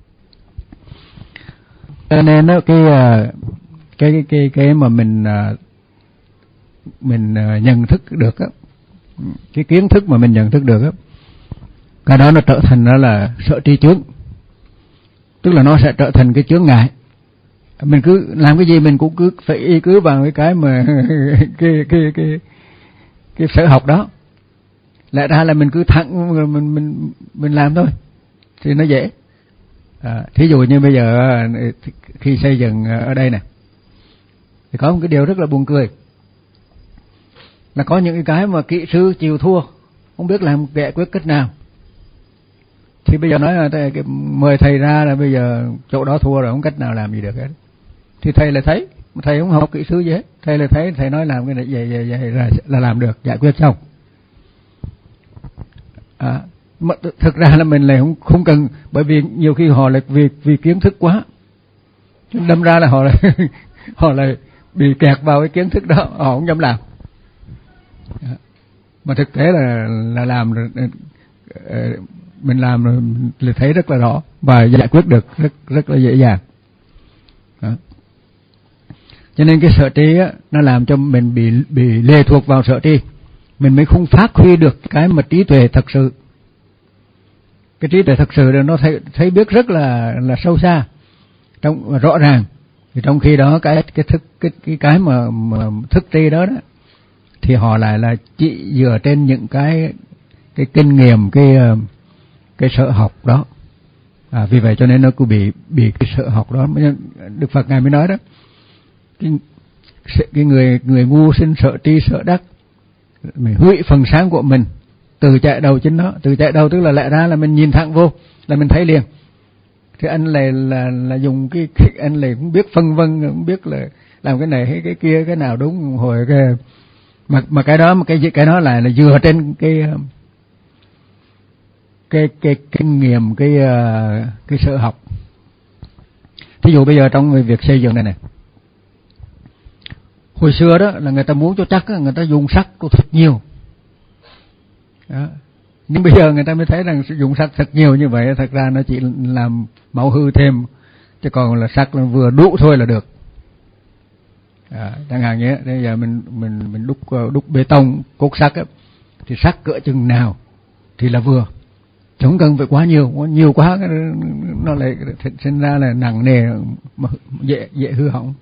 Cho nên đó, cái uh, cái cái cái cái mà mình uh, mình uh, nhận thức được á, cái kiến thức mà mình nhận thức được á, cái đó nó trở thành nó là sợ tri chướng, tức là nó sẽ trở thành cái chướng ngại. Mình cứ làm cái gì mình cũng cứ phải y cứ vào cái cái mà cái cái cái cái sở học đó. Lẽ ra là mình cứ thẳng mình mình mình làm thôi thì nó dễ. À, thí dụ như bây giờ khi xây dựng ở đây này thì có một cái điều rất là buồn cười, là có những cái mà kỹ sư chịu thua, không biết làm giải quyết cách nào. Thì bây giờ nói là thầy, mời thầy ra là bây giờ chỗ đó thua rồi, không cách nào làm gì được hết. Thì thầy là thấy, thầy không học kỹ sư gì hết, thầy là thấy, thầy nói làm cái này vậy vậy vậy là, là làm được, giải quyết xong. À, thực ra là mình lại không không cần, bởi vì nhiều khi họ lại vì vì kiến thức quá, đâm ra là họ lại họ lại bị kẹt vào cái kiến thức đó, họ không dám làm. À, mà thực tế là là làm mình làm là thấy rất là rõ và giải quyết được rất rất là dễ dàng. Đó. Cho nên cái sở tri á, nó làm cho mình bị bị lệ thuộc vào sở tri, mình mới không phát huy được cái mà trí tuệ thật sự. Cái trí tuệ thật sự là nó thấy thấy biết rất là là sâu xa, trong rõ ràng. Thì trong khi đó cái cái thức cái cái cái mà, mà thức tri đó đó thì họ lại là chỉ dựa trên những cái cái kinh nghiệm, cái cái sở học đó. À, vì vậy cho nên nó cứ bị bị cái sở học đó. Đức Phật ngài mới nói đó, cái, cái người người ngu sinh sợ tri sợ đắc, mình hủy phần sáng của mình, từ chạy đầu chính nó. Từ chạy đầu tức là lẽ ra là mình nhìn thẳng vô là mình thấy liền. Thì anh lại là là dùng cái, cái anh lại cũng biết phân vân, cũng biết là làm cái này hay cái kia, cái nào đúng hồi cái mà mà cái đó mà cái cái đó lại là dựa trên cái cái cái kinh nghiệm, cái cái sở học. Thí dụ bây giờ trong việc xây dựng này này, hồi xưa đó là người ta muốn cho chắc, người ta dùng sắt thật nhiều. Đó. Nhưng bây giờ người ta mới thấy rằng sử dụng sắt thật nhiều như vậy thật ra nó chỉ làm máu hư thêm, chứ còn là sắt là vừa đủ thôi là được. À, chẳng hạn như bây giờ mình mình mình đúc đúc bê tông cốt sắt á, thì sắt cỡ chừng nào thì là vừa, chứ không cần phải quá nhiều, quá nhiều quá nó lại sinh ra là nặng nề, dễ dễ hư hỏng.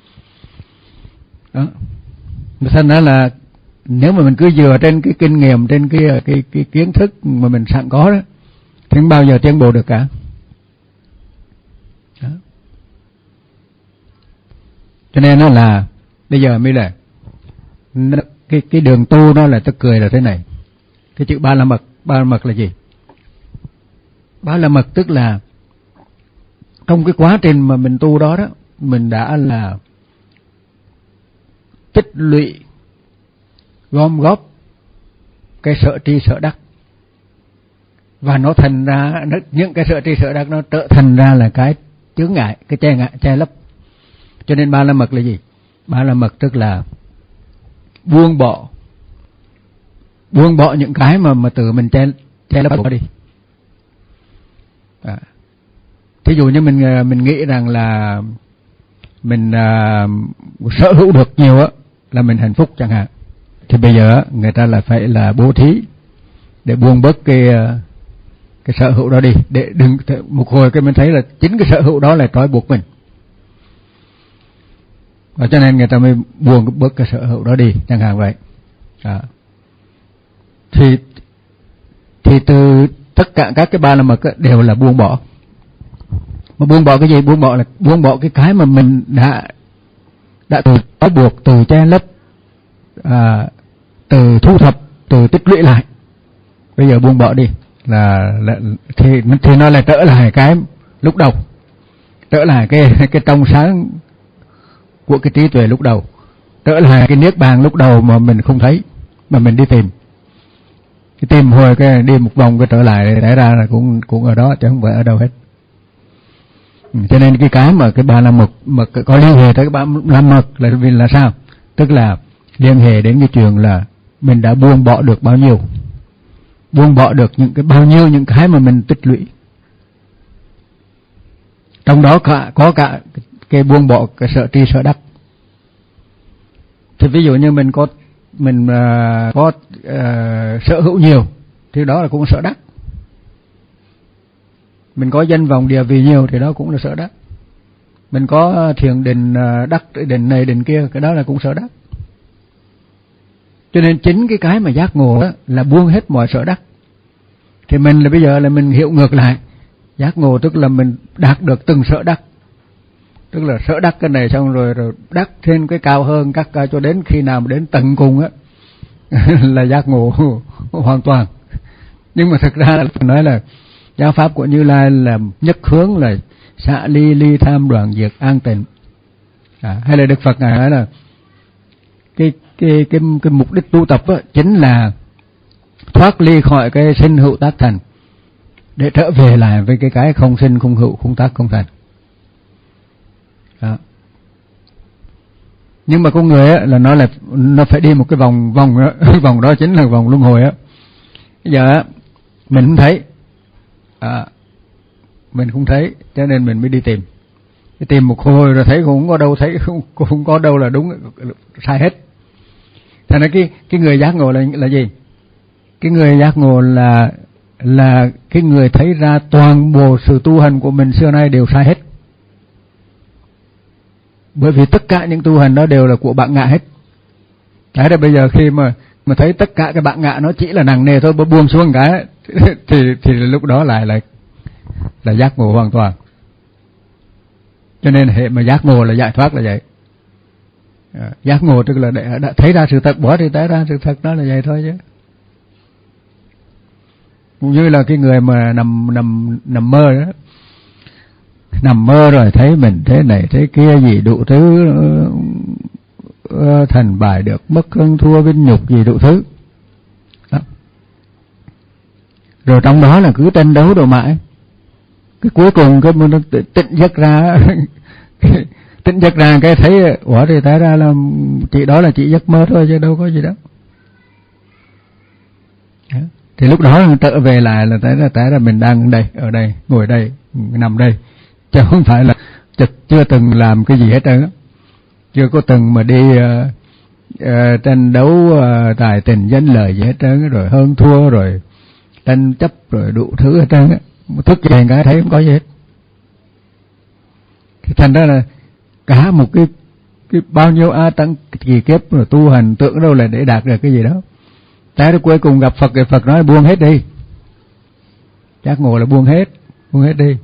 Đó. Thành ra là nếu mà mình cứ dựa trên cái kinh nghiệm, trên cái cái cái kiến thức mà mình sẵn có đó, thì không bao giờ tiến bộ được cả. Đó. Cho nên nó là bây giờ mới là cái cái đường tu nó là tức cười là thế này. Cái chữ ba la mật, ba la mật là gì? Ba la mật tức là trong cái quá trình mà mình tu đó đó, mình đã là tích lũy, gom góp cái sở tri sở đắc, và nó thành ra nó, những cái sở tri sở đắc nó trở thành ra là cái chướng ngại, cái che ngại, che lấp. Cho nên ba la mật là gì? Ba la mật tức là buông bỏ, buông bỏ những cái mà mà tự mình che che lấp bỏ đi. À. Thí dụ như mình mình nghĩ rằng là mình uh, sở hữu được nhiều á là mình hạnh phúc chẳng hạn, thì bây giờ người ta là phải là bố thí để buông bớt cái cái sở hữu đó đi, để đừng một hồi cái mình thấy là chính cái sở hữu đó là trói buộc mình, và cho nên người ta mới buông bớt cái sở hữu đó đi chẳng hạn vậy. À. Thì thì từ tất cả các cái ba la mật đều là buông bỏ. Mà buông bỏ cái gì? Buông bỏ là buông bỏ cái cái mà mình đã đã từ trói buộc, từ che lấp, à, từ thu thập, từ tích lũy lại. Bây giờ buông bỏ đi là, là thì thì nó lại trở lại cái lúc đầu, trở lại cái cái trong sáng của cái trí tuệ lúc đầu, trở lại cái niết bàn lúc đầu mà mình không thấy, mà mình đi tìm. Cái tìm hồi cái đi một vòng cái trở lại để ra là cũng cũng ở đó chứ không phải ở đâu hết. Ừ, cho nên cái cái mà cái ba la mật mật có liên hệ tới cái ba la mật là vì là sao? Tức là liên hệ đến cái chuyện là mình đã buông bỏ được bao nhiêu, buông bỏ được những cái bao nhiêu những cái mà mình tích lũy. Trong đó cả có cả cái buông bỏ cái sở tri sở đắc. Thì ví dụ như mình có mình uh, có uh, sở hữu nhiều thì đó là cũng sở đắc. Mình có danh vọng địa vị nhiều thì đó cũng là sở đắc. Mình có thiền định uh, đắc định này định kia, cái đó là cũng sở đắc. Cho nên chính cái cái mà giác ngộ đó là buông hết mọi sở đắc. Thì mình là bây giờ là mình hiểu ngược lại. Giác ngộ tức là mình đạt được từng sở đắc. Tức là sở đắc cái này xong rồi rồi đắc thêm cái cao hơn các cho đến khi nào mà đến tận cùng á là giác ngộ hoàn toàn. Nhưng mà thực ra là nói là giáo pháp của Như Lai là nhất hướng là xả ly, ly tham, đoạn diệt, an tịnh. À, hay là Đức Phật ngài nói là cái cái cái cái mục đích tu tập đó, chính là thoát ly khỏi cái sinh hữu tác thành để trở về lại với cái cái không sinh không hữu không tác không thành. Đó. Nhưng mà con người á, là nó là nó phải đi một cái vòng vòng đó, vòng đó chính là vòng luân hồi á. Bây giờ á, mình không thấy, à, mình không thấy, cho nên mình mới đi tìm. Đi tìm một hồi rồi thấy cũng không có đâu, thấy không không có đâu là đúng, sai hết. Thành ra cái cái người giác ngộ là là gì? Cái người giác ngộ là là cái người thấy ra toàn bộ sự tu hành của mình xưa nay đều sai hết. Bởi vì tất cả những tu hành đó đều là của bạn ngạ hết. Thế là bây giờ khi mà mà thấy tất cả cái bạn ngạ nó chỉ là nặng nề thôi, buông xuống cái thì thì lúc đó lại lại là giác ngộ hoàn toàn. Cho nên hệ mà giác ngộ là giải thoát là vậy. À, giác ngộ tức là để, đã thấy ra sự thật, bỏ thì thấy ra sự thật, đó là vậy thôi chứ. Cũng như là cái người mà nằm nằm nằm mơ đó, nằm mơ rồi thấy mình thế này thế kia gì đủ thứ, uh, thành bại được mất hơn thua vinh nhục gì đủ thứ đó. Rồi trong đó là cứ tranh đấu đồ mãi, cái cuối cùng cái nó tỉnh giấc ra tỉnh giấc ra cái thấy ủa thì té ra là chỉ đó là chỉ giấc mơ thôi chứ đâu có gì đó. Đó. Thì lúc đó trở về lại là té ra té ra mình đang ở đây, ở đây, ngồi đây, nằm đây, chứ không phải là chưa từng làm cái gì hết trơn á, chưa có từng mà đi uh, uh, tranh đấu uh, tài tình danh lợi gì hết trơn, rồi hơn thua, rồi tranh chấp, rồi đủ thứ hết trơn á. Thức dậy cái thấy không có gì hết. Thì thành ra là cả một cái cái bao nhiêu a tăng kỳ kiếp rồi tu hành tưởng đâu là để đạt được cái gì đó. Tới đó cuối cùng gặp Phật thì Phật nói buông hết đi. Giác ngộ là buông hết, buông hết đi.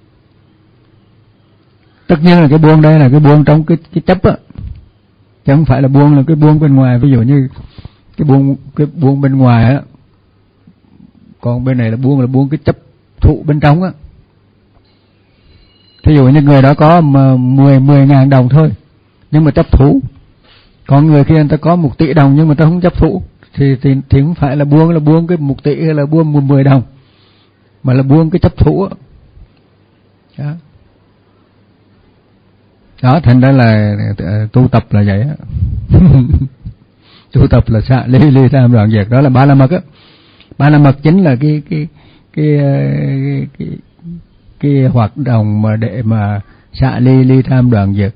Tất nhiên là cái buông đây là cái buông trong cái cái chấp á, chứ không phải là buông là cái buông bên ngoài. Ví dụ như cái buông cái buông bên ngoài á, còn bên này là buông là buông cái chấp thụ bên trong á. Thí dụ như người đó có mười mười ngàn đồng thôi nhưng mà chấp thủ, còn người kia người ta có một tỷ đồng nhưng mà ta không chấp thủ, thì thì thì không phải là buông là buông cái một tỷ hay là buông mười đồng, mà là buông cái chấp thủ á. Đó. Đó, thành ra là tu tập là vậy á. Tu tập là xả ly, ly tham, đoạn diệt, đó là ba la mật á. Ba la mật chính là cái cái cái cái cái, cái hoạt động mà để mà xả ly, ly tham, đoạn diệt.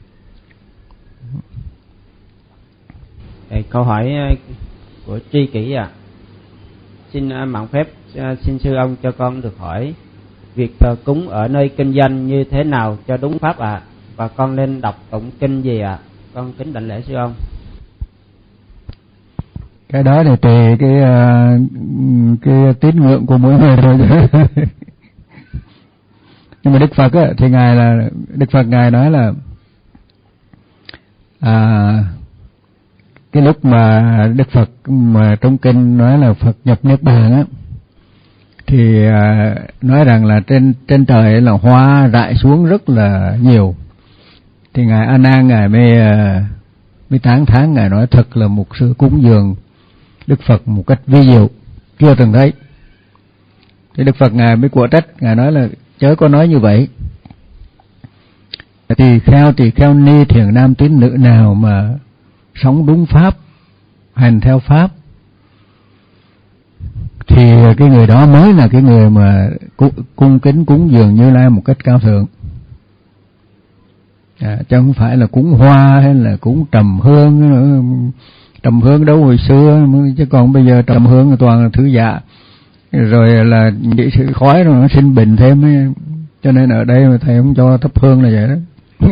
Câu hỏi của tri kỷ à, xin mạng phép xin sư ông cho con được hỏi việc thờ cúng ở nơi kinh doanh như thế nào cho đúng pháp ạ, à? Và con nên đọc tụng kinh gì ạ? À? Con kính đảnh lễ sư ông.
Cái đó thì tùy cái cái tín ngưỡng của mỗi người thôi. Nhưng mà Đức Phật á, thì ngài là Đức Phật ngài nói là à, cái lúc mà Đức Phật mà trong kinh nói là Phật nhập niết bàn á, thì à, nói rằng là trên trên trời là hoa rải xuống rất là nhiều. Thì ngài A Nan ngài mới mới tán thán, ngài nói thật là một sự cúng dường Đức Phật một cách vi diệu chưa từng thấy. Thì Đức Phật ngài mới của trách, ngài nói là chớ có nói như vậy. Tỳ kheo tỳ kheo ni thiền nam tín nữ nào mà sống đúng pháp, hành theo pháp, thì cái người đó mới là cái người mà cung kính cúng dường Như Lai một cách cao thượng. À, chứ không phải là cúng hoa hay là cúng trầm hương. Trầm hương đâu hồi xưa, chứ còn bây giờ trầm hương toàn là thứ dạ, rồi là bị sự khói rồi nó sinh bệnh thêm ấy. Cho nên ở đây mà thầy không cho thắp hương là vậy đó.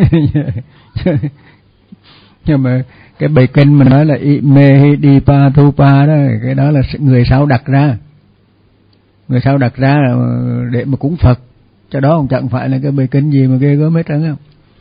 Nhưng mà cái bài kinh mà nói là Ime Di Pa Thu Pa đó, cái đó là người sao đặt ra, người sao đặt ra để mà cúng Phật, cho đó không chẳng phải là cái bài kinh gì mà ghê gớm hết trơn á.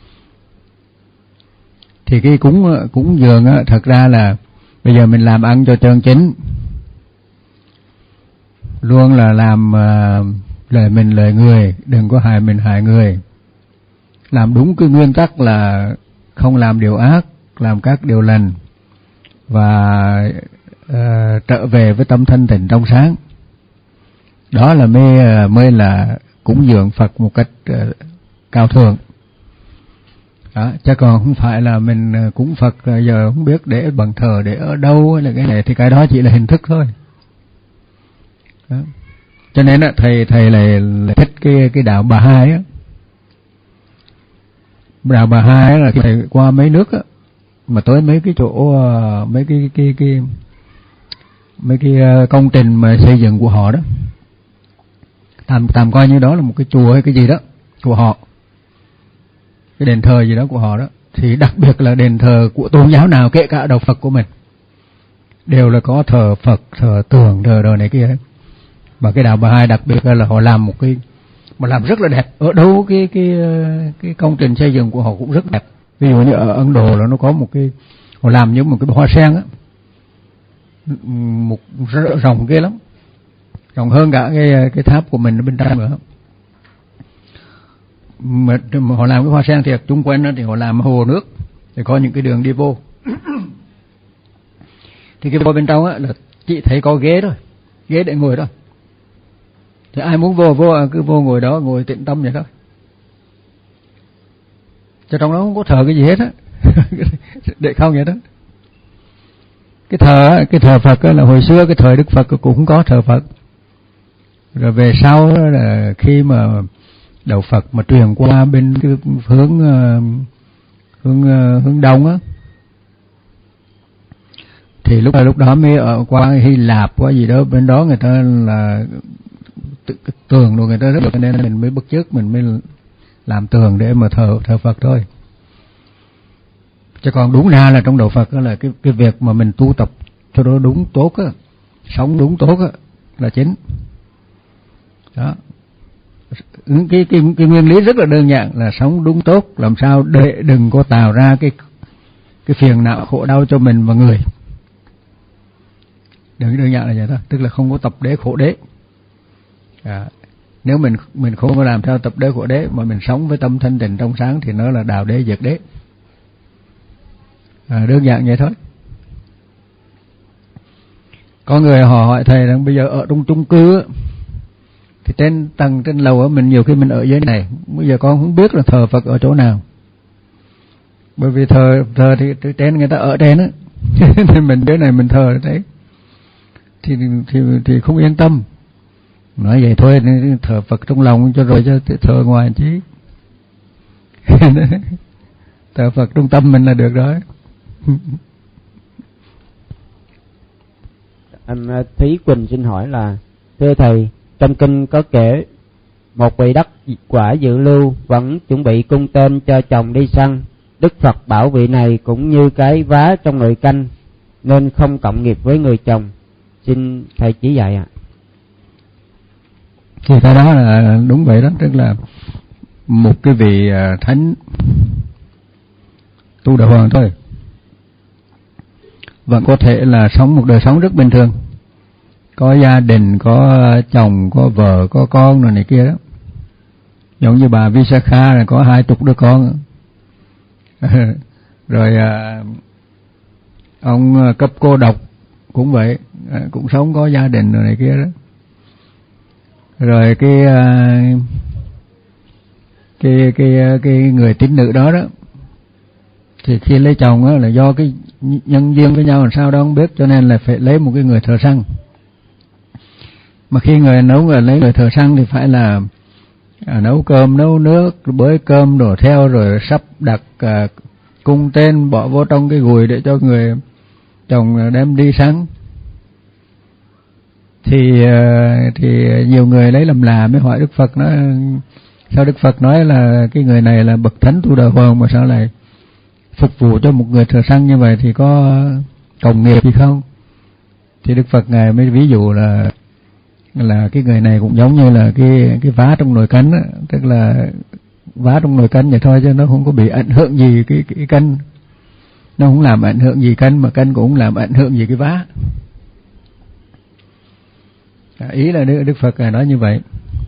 Thì cái cúng cúng dường á, thật ra là bây giờ mình làm ăn cho chân chính, luôn là làm uh, lời mình lời người, đừng có hại mình hại người. Làm đúng cái nguyên tắc là không làm điều ác, làm các điều lành, và uh, trở về với tâm thanh tịnh trong sáng. Đó là mới mới là cúng dường Phật một cách uh, cao thượng. Đó, chứ còn không phải là mình cúng Phật giờ không biết để bằng thờ để ở đâu hay là cái này, thì cái đó chỉ là hình thức thôi. Đó. Cho nên á, thầy thầy lại, lại thích cái cái đạo Bà Hai á. Đạo Bà Hai là thầy qua mấy nước á, mà tới mấy cái chỗ mấy cái cái cái mấy cái công trình mà xây dựng của họ đó, tạm tạm coi như đó là một cái chùa hay cái gì đó của họ, cái đền thờ gì đó của họ đó, thì đặc biệt là đền thờ của tôn giáo nào, kể cả đạo Phật của mình, đều là có thờ Phật, thờ tượng, thờ đồ này kia đấy. Mà cái đạo Bà Hai đặc biệt là họ làm một cái mà làm rất là đẹp. Ở đâu cái cái cái công trình xây dựng của họ cũng rất đẹp. Ví dụ như ở Ấn Độ là nó có một cái, họ làm như một cái hoa sen á, một rộng ghê lắm, rộng hơn cả cái cái tháp của mình ở bên trong nữa. Mà, mà họ làm cái hoa sen thiệt, chung quanh đó thì họ làm hồ nước, thì có những cái đường đi vô. Thì cái vô bên trong á là chỉ thấy có ghế thôi, ghế để ngồi thôi. Thì ai muốn vô vô cứ vô ngồi đó, ngồi tĩnh tâm vậy thôi. Cho trong đó không có thờ cái gì hết á, để không vậy đó. Cái thờ cái thờ Phật là hồi xưa cái thời Đức Phật cũng không có thờ Phật. Rồi về sau là khi mà đạo Phật mà truyền qua bên cái hướng hướng hướng đông á, thì lúc lúc đó mới ở qua Hy Lạp qua gì đó, bên đó người ta là tường rồi người ta rất là, nên mình mới bắt chước, mình mới làm tường để mà thờ thờ Phật thôi. Chứ còn đúng ra là trong đạo Phật là cái cái việc mà mình tu tập cho nó đúng tốt á, sống đúng tốt á là chính. Đó. Cái, cái cái nguyên lý rất là đơn giản là sống đúng tốt, làm sao để đừng có tạo ra cái cái phiền não khổ đau cho mình và người. Đừng đơn giản là vậy thôi, tức là không có tập đế khổ đế. À, nếu mình mình không có làm theo tập đế khổ đế mà mình sống với tâm thanh tịnh trong sáng thì nó là đạo đế diệt đế. À, đơn giản vậy thôi. Có người họ hỏi thầy rằng bây giờ ở trong chung cư thì trên tầng trên lầu mình nhiều khi mình ở dưới này, bây giờ con không biết là thờ Phật ở chỗ nào, bởi vì thờ thờ thì trên người ta ở trên á, nên mình dưới này mình thờ đấy thì thì thì không yên tâm. Nói vậy thôi, thờ Phật trong lòng cho rồi cho thờ ngoài chứ. Thờ Phật trong tâm mình là được rồi.
Anh Thúy Quỳnh xin hỏi là, thưa thầy, trong kinh có kể một vị đắc quả dự lưu vẫn chuẩn bị cung tên cho chồng đi săn. Đức Phật bảo vị này cũng như cái vá trong nồi canh nên không cộng nghiệp với người chồng. Xin thầy chỉ dạy ạ. À.
Thì cái đó là đúng vậy đó, tức là một cái vị thánh tu đạo hoàng thôi vẫn có thể là sống một đời sống rất bình thường, có gia đình, có chồng, có vợ, có con rồi này kia đó. Giống như bà Visakha là có hai chục đứa con. Rồi ông Cấp Cô Độc cũng vậy, cũng sống có gia đình rồi này kia đó. Rồi cái cái cái cái người tín nữ đó đó thì khi lấy chồng á là do cái nhân duyên với nhau làm sao đó không biết, cho nên là phải lấy một cái người thợ săn. Mà khi người nấu người lấy người thợ săn thì phải là à, nấu cơm, nấu nước, bới cơm đồ theo, rồi sắp đặt à, cung tên bỏ vô trong cái gùi để cho người chồng đem đi săn. Thì thì nhiều người lấy làm lạ mới hỏi Đức Phật, nói sao Đức Phật nói là cái người này là bậc thánh tu đạo hoàng mà sao lại phục vụ cho một người thợ săn như vậy, thì có cộng nghiệp gì không? Thì Đức Phật ngài mới ví dụ là là cái người này cũng giống như là cái cái vá trong nồi canh á, tức là vá trong nồi canh vậy thôi chứ nó không có bị ảnh hưởng gì cái cái canh, nó không làm ảnh hưởng gì canh, mà canh cũng không làm ảnh hưởng gì cái vá. Ý là Đức, Đức Phật nói như vậy.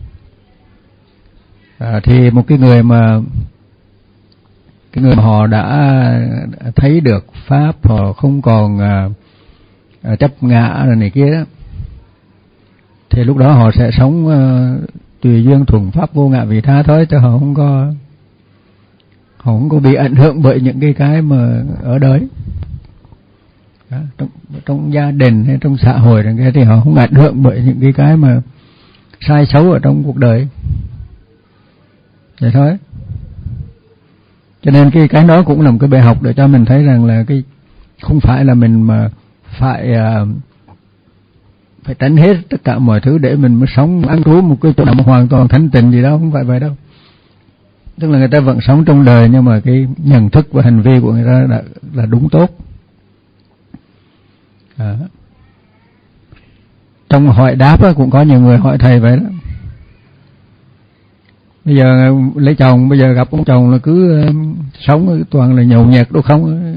À, thì một cái người mà cái người mà họ đã thấy được pháp, họ không còn à, à, chấp ngã rồi này kia đó, thì lúc đó họ sẽ sống à, tùy duyên thuần pháp vô ngã vị tha thôi, chứ họ không có họ không có bị ảnh hưởng bởi những cái cái mà ở đời. Đó, trong, trong gia đình hay trong xã hội này kia thì họ không ảnh hưởng bởi những cái cái mà sai xấu ở trong cuộc đời. Vậy thôi. Cho nên cái cái đó cũng là một cái bài học để cho mình thấy rằng là cái không phải là mình mà phải uh, phải tránh hết tất cả mọi thứ để mình mới sống ăn trú một cái chỗ nào hoàn toàn thanh tịnh gì đó, không phải vậy đâu. Tức là người ta vẫn sống trong đời nhưng mà cái nhận thức và hành vi của người ta là, là đúng tốt. À. Trong hỏi đáp á, cũng có nhiều người hỏi thầy vậy đó. Bây giờ lấy chồng, bây giờ gặp ông chồng là cứ uh, sống toàn là nhậu nhẹt đâu không.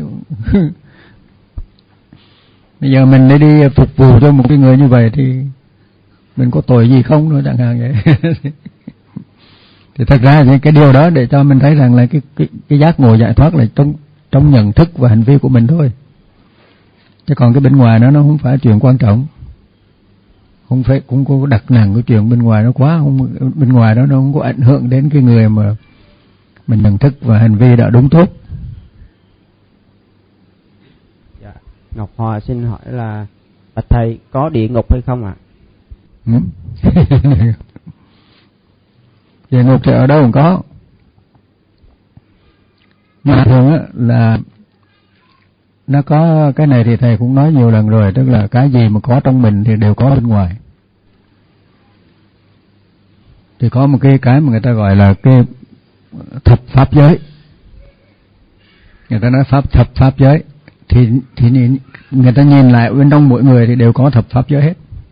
Bây giờ mình lấy đi phục vụ cho một cái người như vậy thì mình có tội gì không nữa chẳng hạn vậy. Thì thật ra thì cái điều đó để cho mình thấy rằng là cái cái, cái giác ngộ giải thoát là trong trong nhận thức và hành vi của mình thôi. Chứ còn cái bên ngoài nó nó không phải chuyện quan trọng. Không phải cũng có đặt nặng cái chuyện bên ngoài nó quá, không bên ngoài đó nó không có ảnh hưởng đến cái người mà mình nhận thức và hành vi đã đúng tốt.
Dạ. Ngọc Hòa xin hỏi là bạch thầy có địa ngục hay không ạ?
Ừ. Địa ngục thì ở đâu cũng có. Mà thường á là nó có cái này thì thầy cũng nói nhiều lần rồi, tức là cái gì mà có trong mình thì đều có bên ngoài. Thì có một cái cái mà người ta gọi là cái thập pháp giới. Người ta nói pháp thập pháp giới thì thì người ta nhìn lại bên trong mỗi người thì đều có thập pháp giới hết.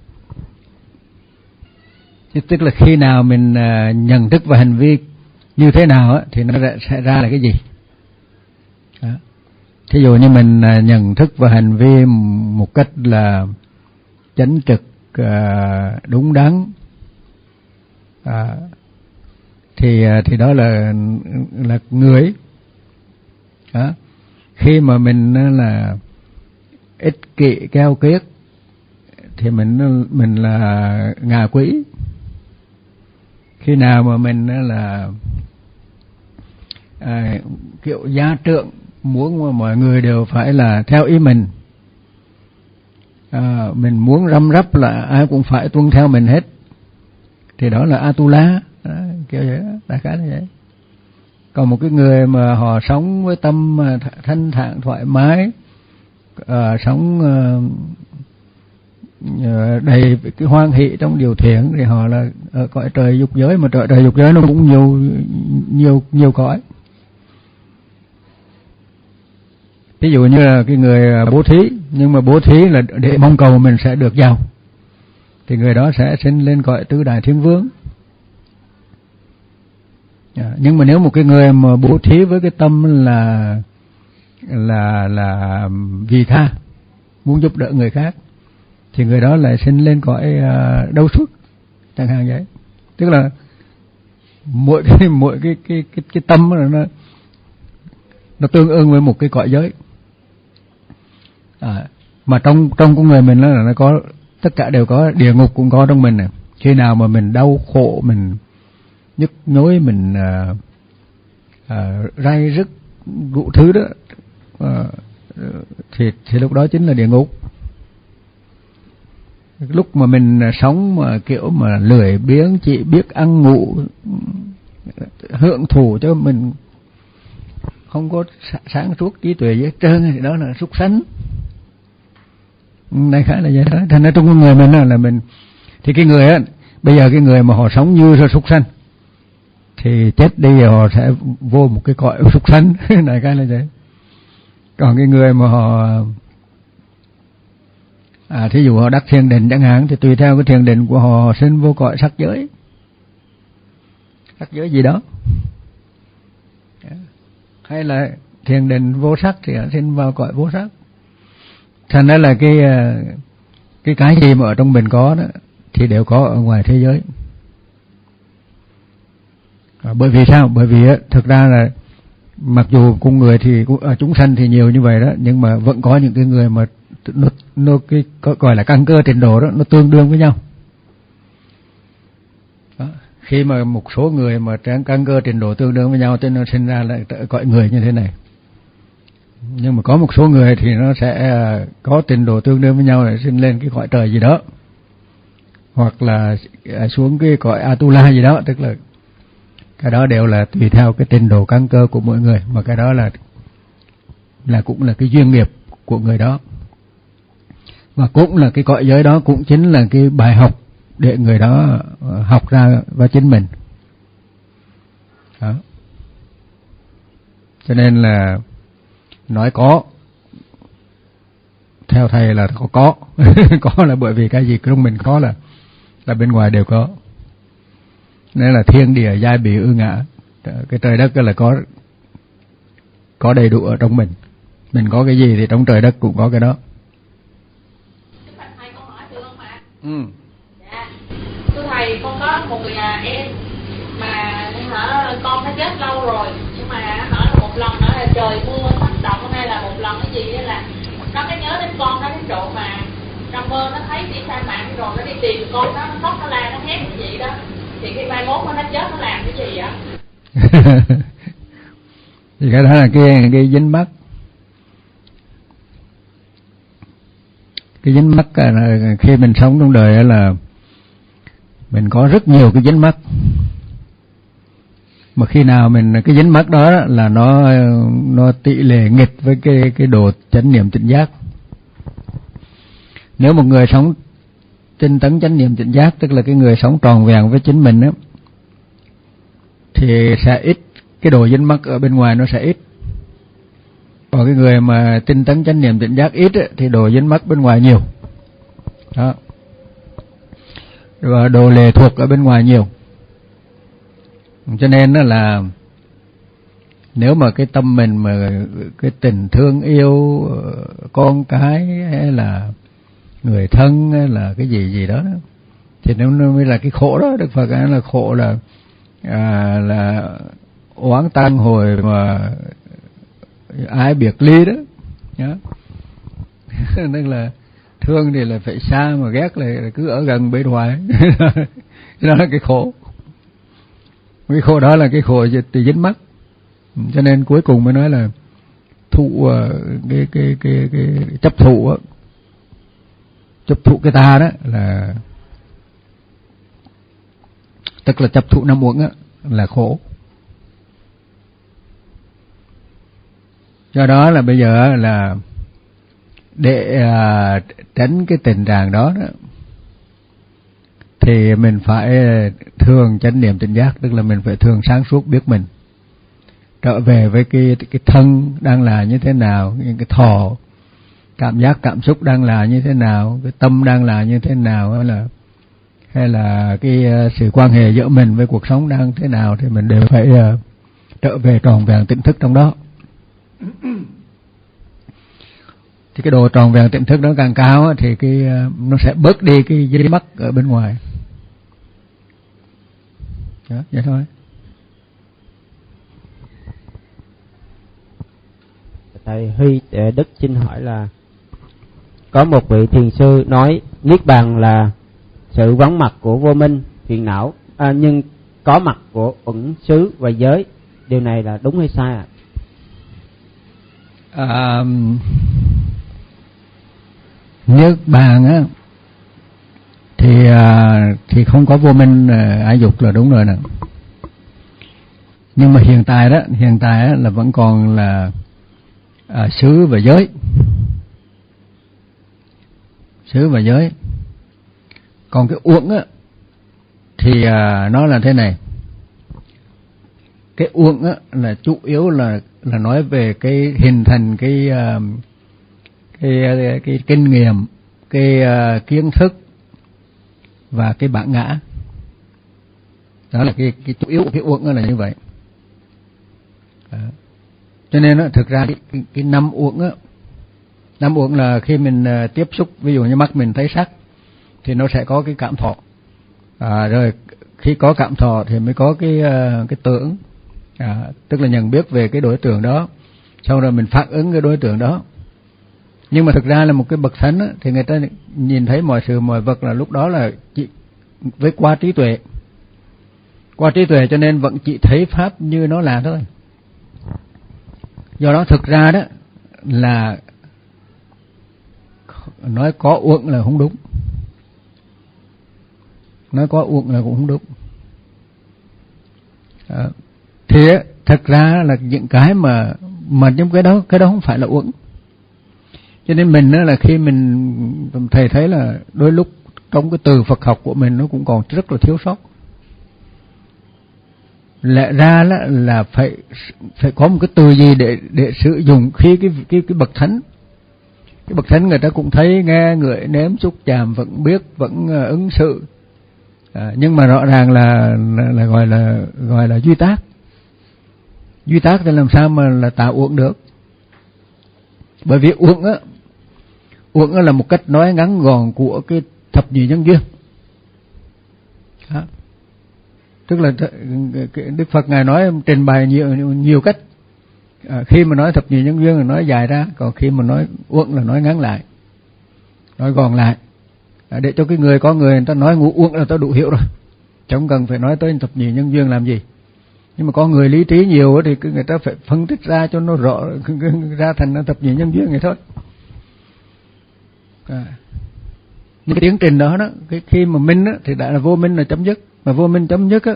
Thì tức là khi nào mình uh, nhận thức và hành vi như thế nào á, thì nó sẽ ra là cái gì. Đó. Thí dụ như mình uh, nhận thức và hành vi một cách là chánh trực, uh, đúng đắn, uh, thì uh, thì đó là là người. Đó. Khi mà mình uh, là ích kỷ keo kiết thì mình mình là ngạ quỷ. Khi nào mà mình là à, kiểu gia trưởng, muốn mà mọi người đều phải là theo ý mình, à, mình muốn răm rắp là ai cũng phải tuân theo mình hết, thì đó là Atula. Đó, kiểu vậy đó, đại khái là vậy. Còn một cái người mà họ sống với tâm thanh thản thoải mái, à, sống à, đầy cái hoan hỷ trong điều thiện, thì họ là ở cõi trời dục giới, mà trời trời dục giới nó cũng nhiều nhiều nhiều cõi. Ví dụ như là cái người bố thí, nhưng mà bố thí là để mong cầu mình sẽ được giàu, thì người đó sẽ sinh lên cõi tứ đại thiên vương. Nhưng mà nếu một cái người mà bố thí với cái tâm là là là vì tha, muốn giúp đỡ người khác, thì người đó lại sinh lên cõi uh, đâu xuất chẳng hạn vậy. Tức là mỗi cái mỗi cái cái cái, cái tâm nó nó tương ứng với một cái cõi giới. À, mà trong trong con người mình đó là nó có tất cả đều có, địa ngục cũng có trong mình này. Khi nào mà mình đau khổ, mình nhức nhối, mình uh, uh, ray rứt đủ thứ đó, uh, thì thì lúc đó chính là địa ngục. Lúc mà mình sống mà kiểu mà lười biếng, chỉ biết ăn ngủ, hưởng thụ cho mình, không có sáng suốt trí tuệ gì hết trơn, thì đó là súc sanh. Đại khái là vậy đó. Thành ra trong con người mình là, là mình thì cái người á, bây giờ cái người mà họ sống như là súc sanh thì chết đi họ sẽ vô một cái cõi súc sanh. Đại khái là vậy. Còn cái người mà họ à, thí dụ họ đắc thiền định chẳng hạn, thì tùy theo cái thiền định của họ, họ sinh vô cõi sắc giới, sắc giới gì đó. Hay là thiền định vô sắc thì họ sinh vào cõi vô sắc. Thành ra là cái cái cái gì mà ở trong mình có đó thì đều có ở ngoài thế giới. À, bởi vì sao? Bởi vì á, thực ra là mặc dù con người thì à, chúng sanh thì nhiều như vậy đó, nhưng mà vẫn có những cái người mà nó, nó cái gọi là căn cơ trình độ đó nó tương đương với nhau. Đó. Khi mà một số người mà căn cơ trình độ tương đương với nhau, cho nên nó sinh ra là gọi người như thế này. Nhưng mà có một số người thì nó sẽ có trình độ tương đương với nhau để sinh lên cái cõi trời gì đó, hoặc là xuống cái cõi Atula gì đó, tức là cái đó đều là tùy theo cái trình độ căn cơ của mỗi người, mà cái đó là là cũng là cái duyên nghiệp của người đó, và cũng là cái cõi giới đó cũng chính là cái bài học để người đó học ra vào chính mình. Đó. Cho nên là nói có, theo thầy là có có có là bởi vì cái gì trong mình có là là bên ngoài đều có. Nên là thiên địa giai bì ư ngã, cái trời đất là có có đầy đủ ở trong mình. Mình có cái gì thì trong trời đất cũng có cái đó.
Thầy con hỏi được không ạ?
Ừ.
Dạ. Thưa thầy, con có một người nhà em mà hả, con đã chết lâu rồi, nhưng mà hả, một lần nữa là trời mưa tác động, hay là một lần cái gì là nó cái nhớ đến con nó đến độ mà trong mơ nó thấy đi sa mạc rồi nó đi tìm con nó, nó khóc nó la nó hét cái gì đó, thì khi mai mốt nó chết nó làm cái gì vậy?
Thì cái đó là cái cái dính mắc. Cái dính mắc là khi mình sống trong đời là mình có rất nhiều cái dính mắc, mà khi nào mình cái dính mắc đó là nó nó tỷ lệ nghịch với cái cái độ chánh niệm tỉnh giác. Nếu một người sống tinh tấn chánh niệm tỉnh giác, tức là cái người sống tròn vẹn với chính mình đó, thì sẽ ít cái độ dính mắc ở bên ngoài, nó sẽ ít. Còn cái người mà tinh tấn chánh niệm tỉnh giác ít ấy, thì độ dính mắc bên ngoài nhiều. Đó. Và độ lệ thuộc ở bên ngoài nhiều. Cho nên đó là nếu mà cái tâm mình mà cái tình thương yêu con cái hay là người thân hay là cái gì gì đó, thì nó mới là cái khổ đó. Đức Phật nói là khổ là à, là oán tăng hồi mà ái biệt ly đó. Đó. Nên là thương thì là phải xa, mà ghét là cứ ở gần bên ngoài. Đó là cái khổ. Cái khổ đó là cái khổ từ dính mắc. Cho nên cuối cùng mới nói là thụ cái cái cái cái chấp thụ á, chấp thụ cái ta đó là tức là chấp thụ năm uẩn á là khổ. Do đó là bây giờ là để à, tránh cái tình trạng đó, đó thì mình phải thường chánh niệm tỉnh giác, tức là mình phải thường sáng suốt biết mình, trở về với cái cái thân đang là như thế nào, những cái thọ cảm giác cảm xúc đang là như thế nào, cái tâm đang là như thế nào, hay là hay là cái sự quan hệ giữa mình với cuộc sống đang thế nào, thì mình đều phải uh, trở về tròn vẹn tỉnh thức trong đó. Thì cái độ tròn vẹn tỉnh thức đó càng cao thì cái uh, nó sẽ bớt đi cái dính mắc ở bên ngoài. Đó, vậy thôi.
Thầy Huy Đức xin hỏi là có một vị thiền sư nói niết bàn là sự vắng mặt của vô minh phiền não, à, nhưng có mặt của uẩn xứ và giới, điều này là đúng hay sai ạ?
À? À, niết bàn á thì à, thì không có vô minh à, ái dục là đúng rồi nè. Nhưng mà hiện tại đó, hiện tại á, là vẫn còn là à, xứ và giới, xứ và giới. Còn cái uẩn á thì à, nó là thế này. Cái uẩn á là chủ yếu là là nói về cái hình thành cái uh, cái, cái cái kinh nghiệm, cái uh, kiến thức và cái bản ngã. Đó là cái cái chủ yếu của cái uẩn là như vậy. Đó. Cho nên á, thực ra cái, cái, cái năm uẩn á, năm uẩn là khi mình uh, tiếp xúc, ví dụ như mắt mình thấy sắc thì nó sẽ có cái cảm thọ. À, rồi khi có cảm thọ thì mới có cái cái tưởng, à, tức là nhận biết về cái đối tượng đó, sau rồi mình phản ứng cái đối tượng đó. Nhưng mà thực ra là một cái bậc thánh á, thì người ta nhìn thấy mọi sự mọi vật là lúc đó là chỉ với qua trí tuệ, qua trí tuệ cho nên vẫn chỉ thấy pháp như nó là thôi. Do đó thực ra đó là nói có uẩn là không đúng, nói có uẩn là cũng không đúng. À, thì thật ra là những cái mà mà trong cái đó cái đó không phải là uẩn. Cho nên mình đó là khi mình thầy thấy là đôi lúc trong cái từ Phật học của mình nó cũng còn rất là thiếu sót. Lẽ ra là, là phải phải có một cái từ gì để để sử dụng khi cái cái cái bậc thánh, cái bậc thánh người ta cũng thấy nghe ngửi nếm xúc chạm vẫn biết vẫn uh, ứng xử, à, nhưng mà rõ ràng là, là là gọi là gọi là duy tác. Duy tác thì làm sao mà là tạo uẩn được? Bởi vì uẩn á, uẩn á là một cách nói ngắn gọn của cái thập nhị nhân duyên. Đó. Tức là Đức Phật ngài nói trình bày nhiều nhiều cách. À, khi mà nói thập nhị nhân duyên là nói dài ra, còn khi mà nói uẩn là nói ngắn lại, nói gọn lại, à, để cho cái người có người người ta nói ngũ uẩn là ta đủ hiểu rồi, chẳng cần phải nói tới thập nhị nhân duyên làm gì. Nhưng mà có người lý trí nhiều thì người ta phải phân tích ra cho nó rõ ra thành thập nhị nhân duyên vậy thôi. À, những cái tiến trình đó đó, cái khi mà minh á, thì đã là vô minh là chấm dứt, mà vô minh chấm dứt á,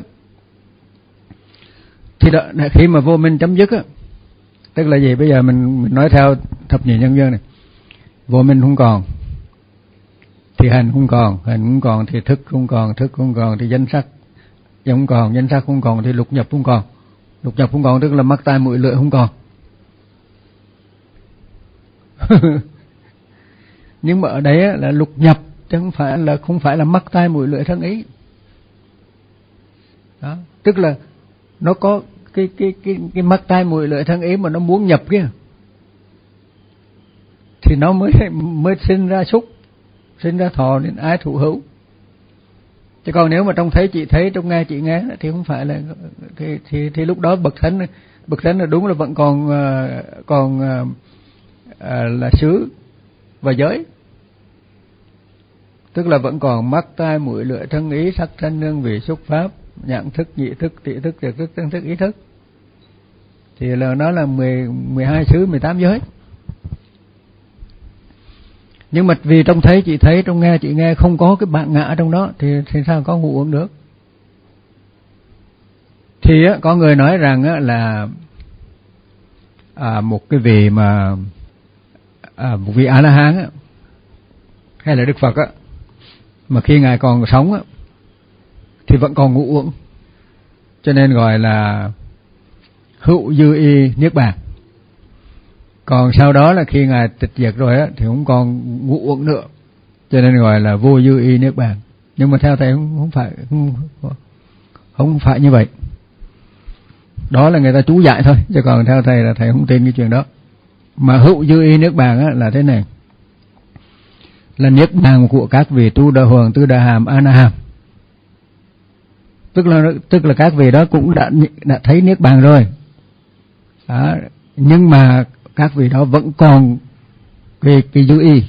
thì đó, khi mà vô minh chấm dứt á, tức là gì? Bây giờ mình, mình nói theo thập nhị nhân duyên này, vô minh không còn thì hành không còn, hành không còn thì thức không còn, thức không còn thì danh sắc không còn, danh sắc không còn thì lục nhập không còn, lục nhập không còn tức là mắt tai mũi lưỡi không còn. Nhưng mà ở đấy là lục nhập chứ không phải là không phải là mắt tai mũi lưỡi thân ý. Đó, tức là nó có cái cái cái cái mắt tai mũi lưỡi thân ý mà nó muốn nhập kia thì nó mới mới sinh ra xúc, sinh ra thọ đến ái thụ hữu. Chứ còn nếu mà trong thấy chị thấy, trong nghe chị nghe thì không phải là thì thì, thì lúc đó bậc thánh bậc thánh là đúng là vẫn còn còn là xứ và giới, tức là vẫn còn mắt tai mũi lưỡi thân ý sắc thanh hương vị xúc pháp nhãn thức nhị thức tỷ thức thiệt thức thân thức ý thức, thì là nó là mười mười hai xứ mười tám giới. Nhưng mà vì trong thấy chị thấy, trong nghe chị nghe không có cái bạn ngã trong đó thì thì sao có ngũ uẩn được? Thì á, có người nói rằng á, là à, một cái vị mà à, một vị A La Hán á, hay là Đức Phật á, mà khi ngài còn sống á, thì vẫn còn ngũ uẩn, cho nên gọi là hữu dư y niết bàn. Còn sau đó là khi ngài tịch diệt rồi á, thì không còn ngũ uẩn nữa, cho nên gọi là vô dư y niết bàn. Nhưng mà theo thầy không, không phải không, không phải như vậy. Đó là người ta chú giải thôi, chứ còn theo thầy là thầy không tin cái chuyện đó. Mà hữu dư y niết bàn á, là thế này, là niết bàn của các vị tu đà hoàng, tư đà hàm, a na hàm. Tức là tức là các vị đó cũng đã đã thấy niết bàn rồi. Đó, nhưng mà các vị đó vẫn còn cái cái dư y.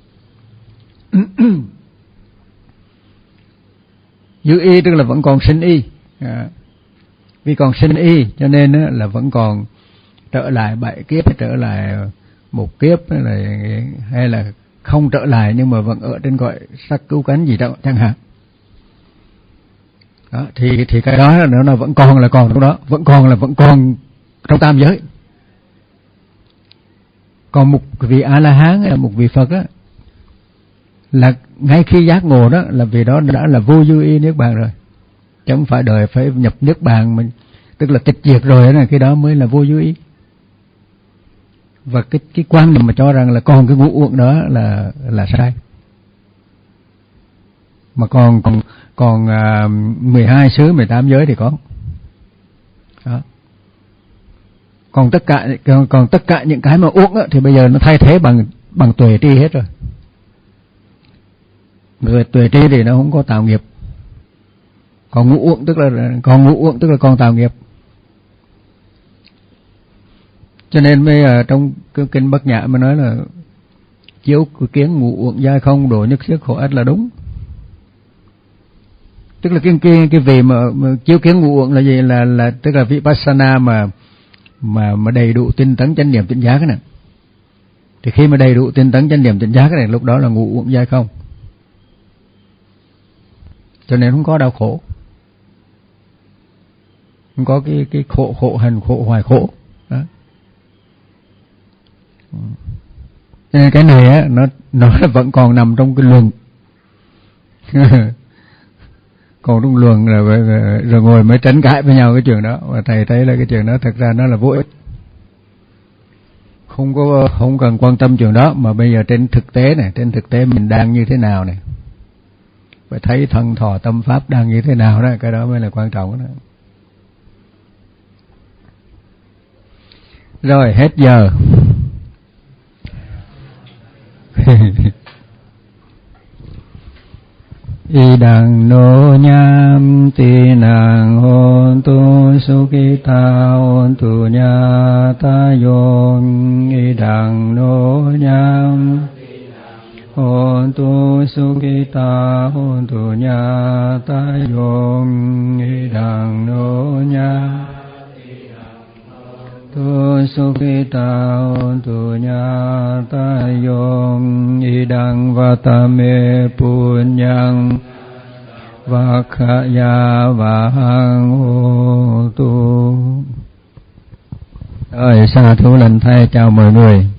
Dư y tức là vẫn còn sinh y. À, vì còn sinh y cho nên là vẫn còn trở lại bảy kiếp, trở lại một kiếp, hay là, hay là không trở lại nhưng mà vẫn ở trên cõi sắc cứu cánh gì đó chẳng hạn. Đó, thì thì cái đó nó là vẫn còn là còn trong đó, vẫn còn là vẫn còn trong tam giới. Còn một vị A La Hán hay là một vị Phật á, là ngay khi giác ngộ đó là vì đó đã là vô dư y niết bàn rồi, chứ không phải đợi phải nhập niết bàn, mình tức là tịch diệt rồi đó, cái đó mới là vô dư y. Và cái cái quan niệm mà cho rằng là còn cái ngũ uẩn đó là là sai. Mà còn còn còn à, mười hai xứ mười tám giới thì có. Đó. Còn tất cả còn, còn tất cả những cái mà uẩn á, thì bây giờ nó thay thế bằng bằng tuệ tri hết rồi. Rồi tuệ trí thì nó không có tạo nghiệp. Còn ngũ uẩn tức là còn ngũ uẩn tức là còn tạo nghiệp. Cho nên bây giờ trong cái kinh Bát Nhã mà nói là chiếu kiến ngũ uẩn giai không, độ nhất thiết khổ ách là đúng. Tức là cái cái cái vị mà, mà chiếu kiến ngũ uẩn là gì, là là tức là vipassana mà mà mà đầy đủ tinh tấn chánh niệm tỉnh giác cái này. Thì khi mà đầy đủ tinh tấn chánh niệm tỉnh giác cái này, lúc đó là ngũ uẩn giai không. Cho nên không có đau khổ, không có cái cái khổ khổ hành khổ hoài khổ đó. Cho nên cái này á, nó nó vẫn còn nằm trong cái luồng còn trong luồng rồi, rồi, rồi ngồi mới tranh cãi với nhau cái chuyện đó. Và thầy thấy là cái chuyện đó thật ra nó là vô ích, không có không cần quan tâm chuyện đó. Mà bây giờ trên thực tế này, trên thực tế mình đang như thế nào này, phải thấy thân thọ tâm pháp đang như thế nào đó, cái đó mới là quan trọng đó. Rồi hết giờ. Idang no nham ti nang hon tu sukita hon tu nyata yong. Idang no nham hon tu sukita hon tu nyata yong. Idang no nham tu sukita tu nyata yong. Idang vatame punyang vakhaya vahang hotu. Ơi sa thú lành thay chào mọi người.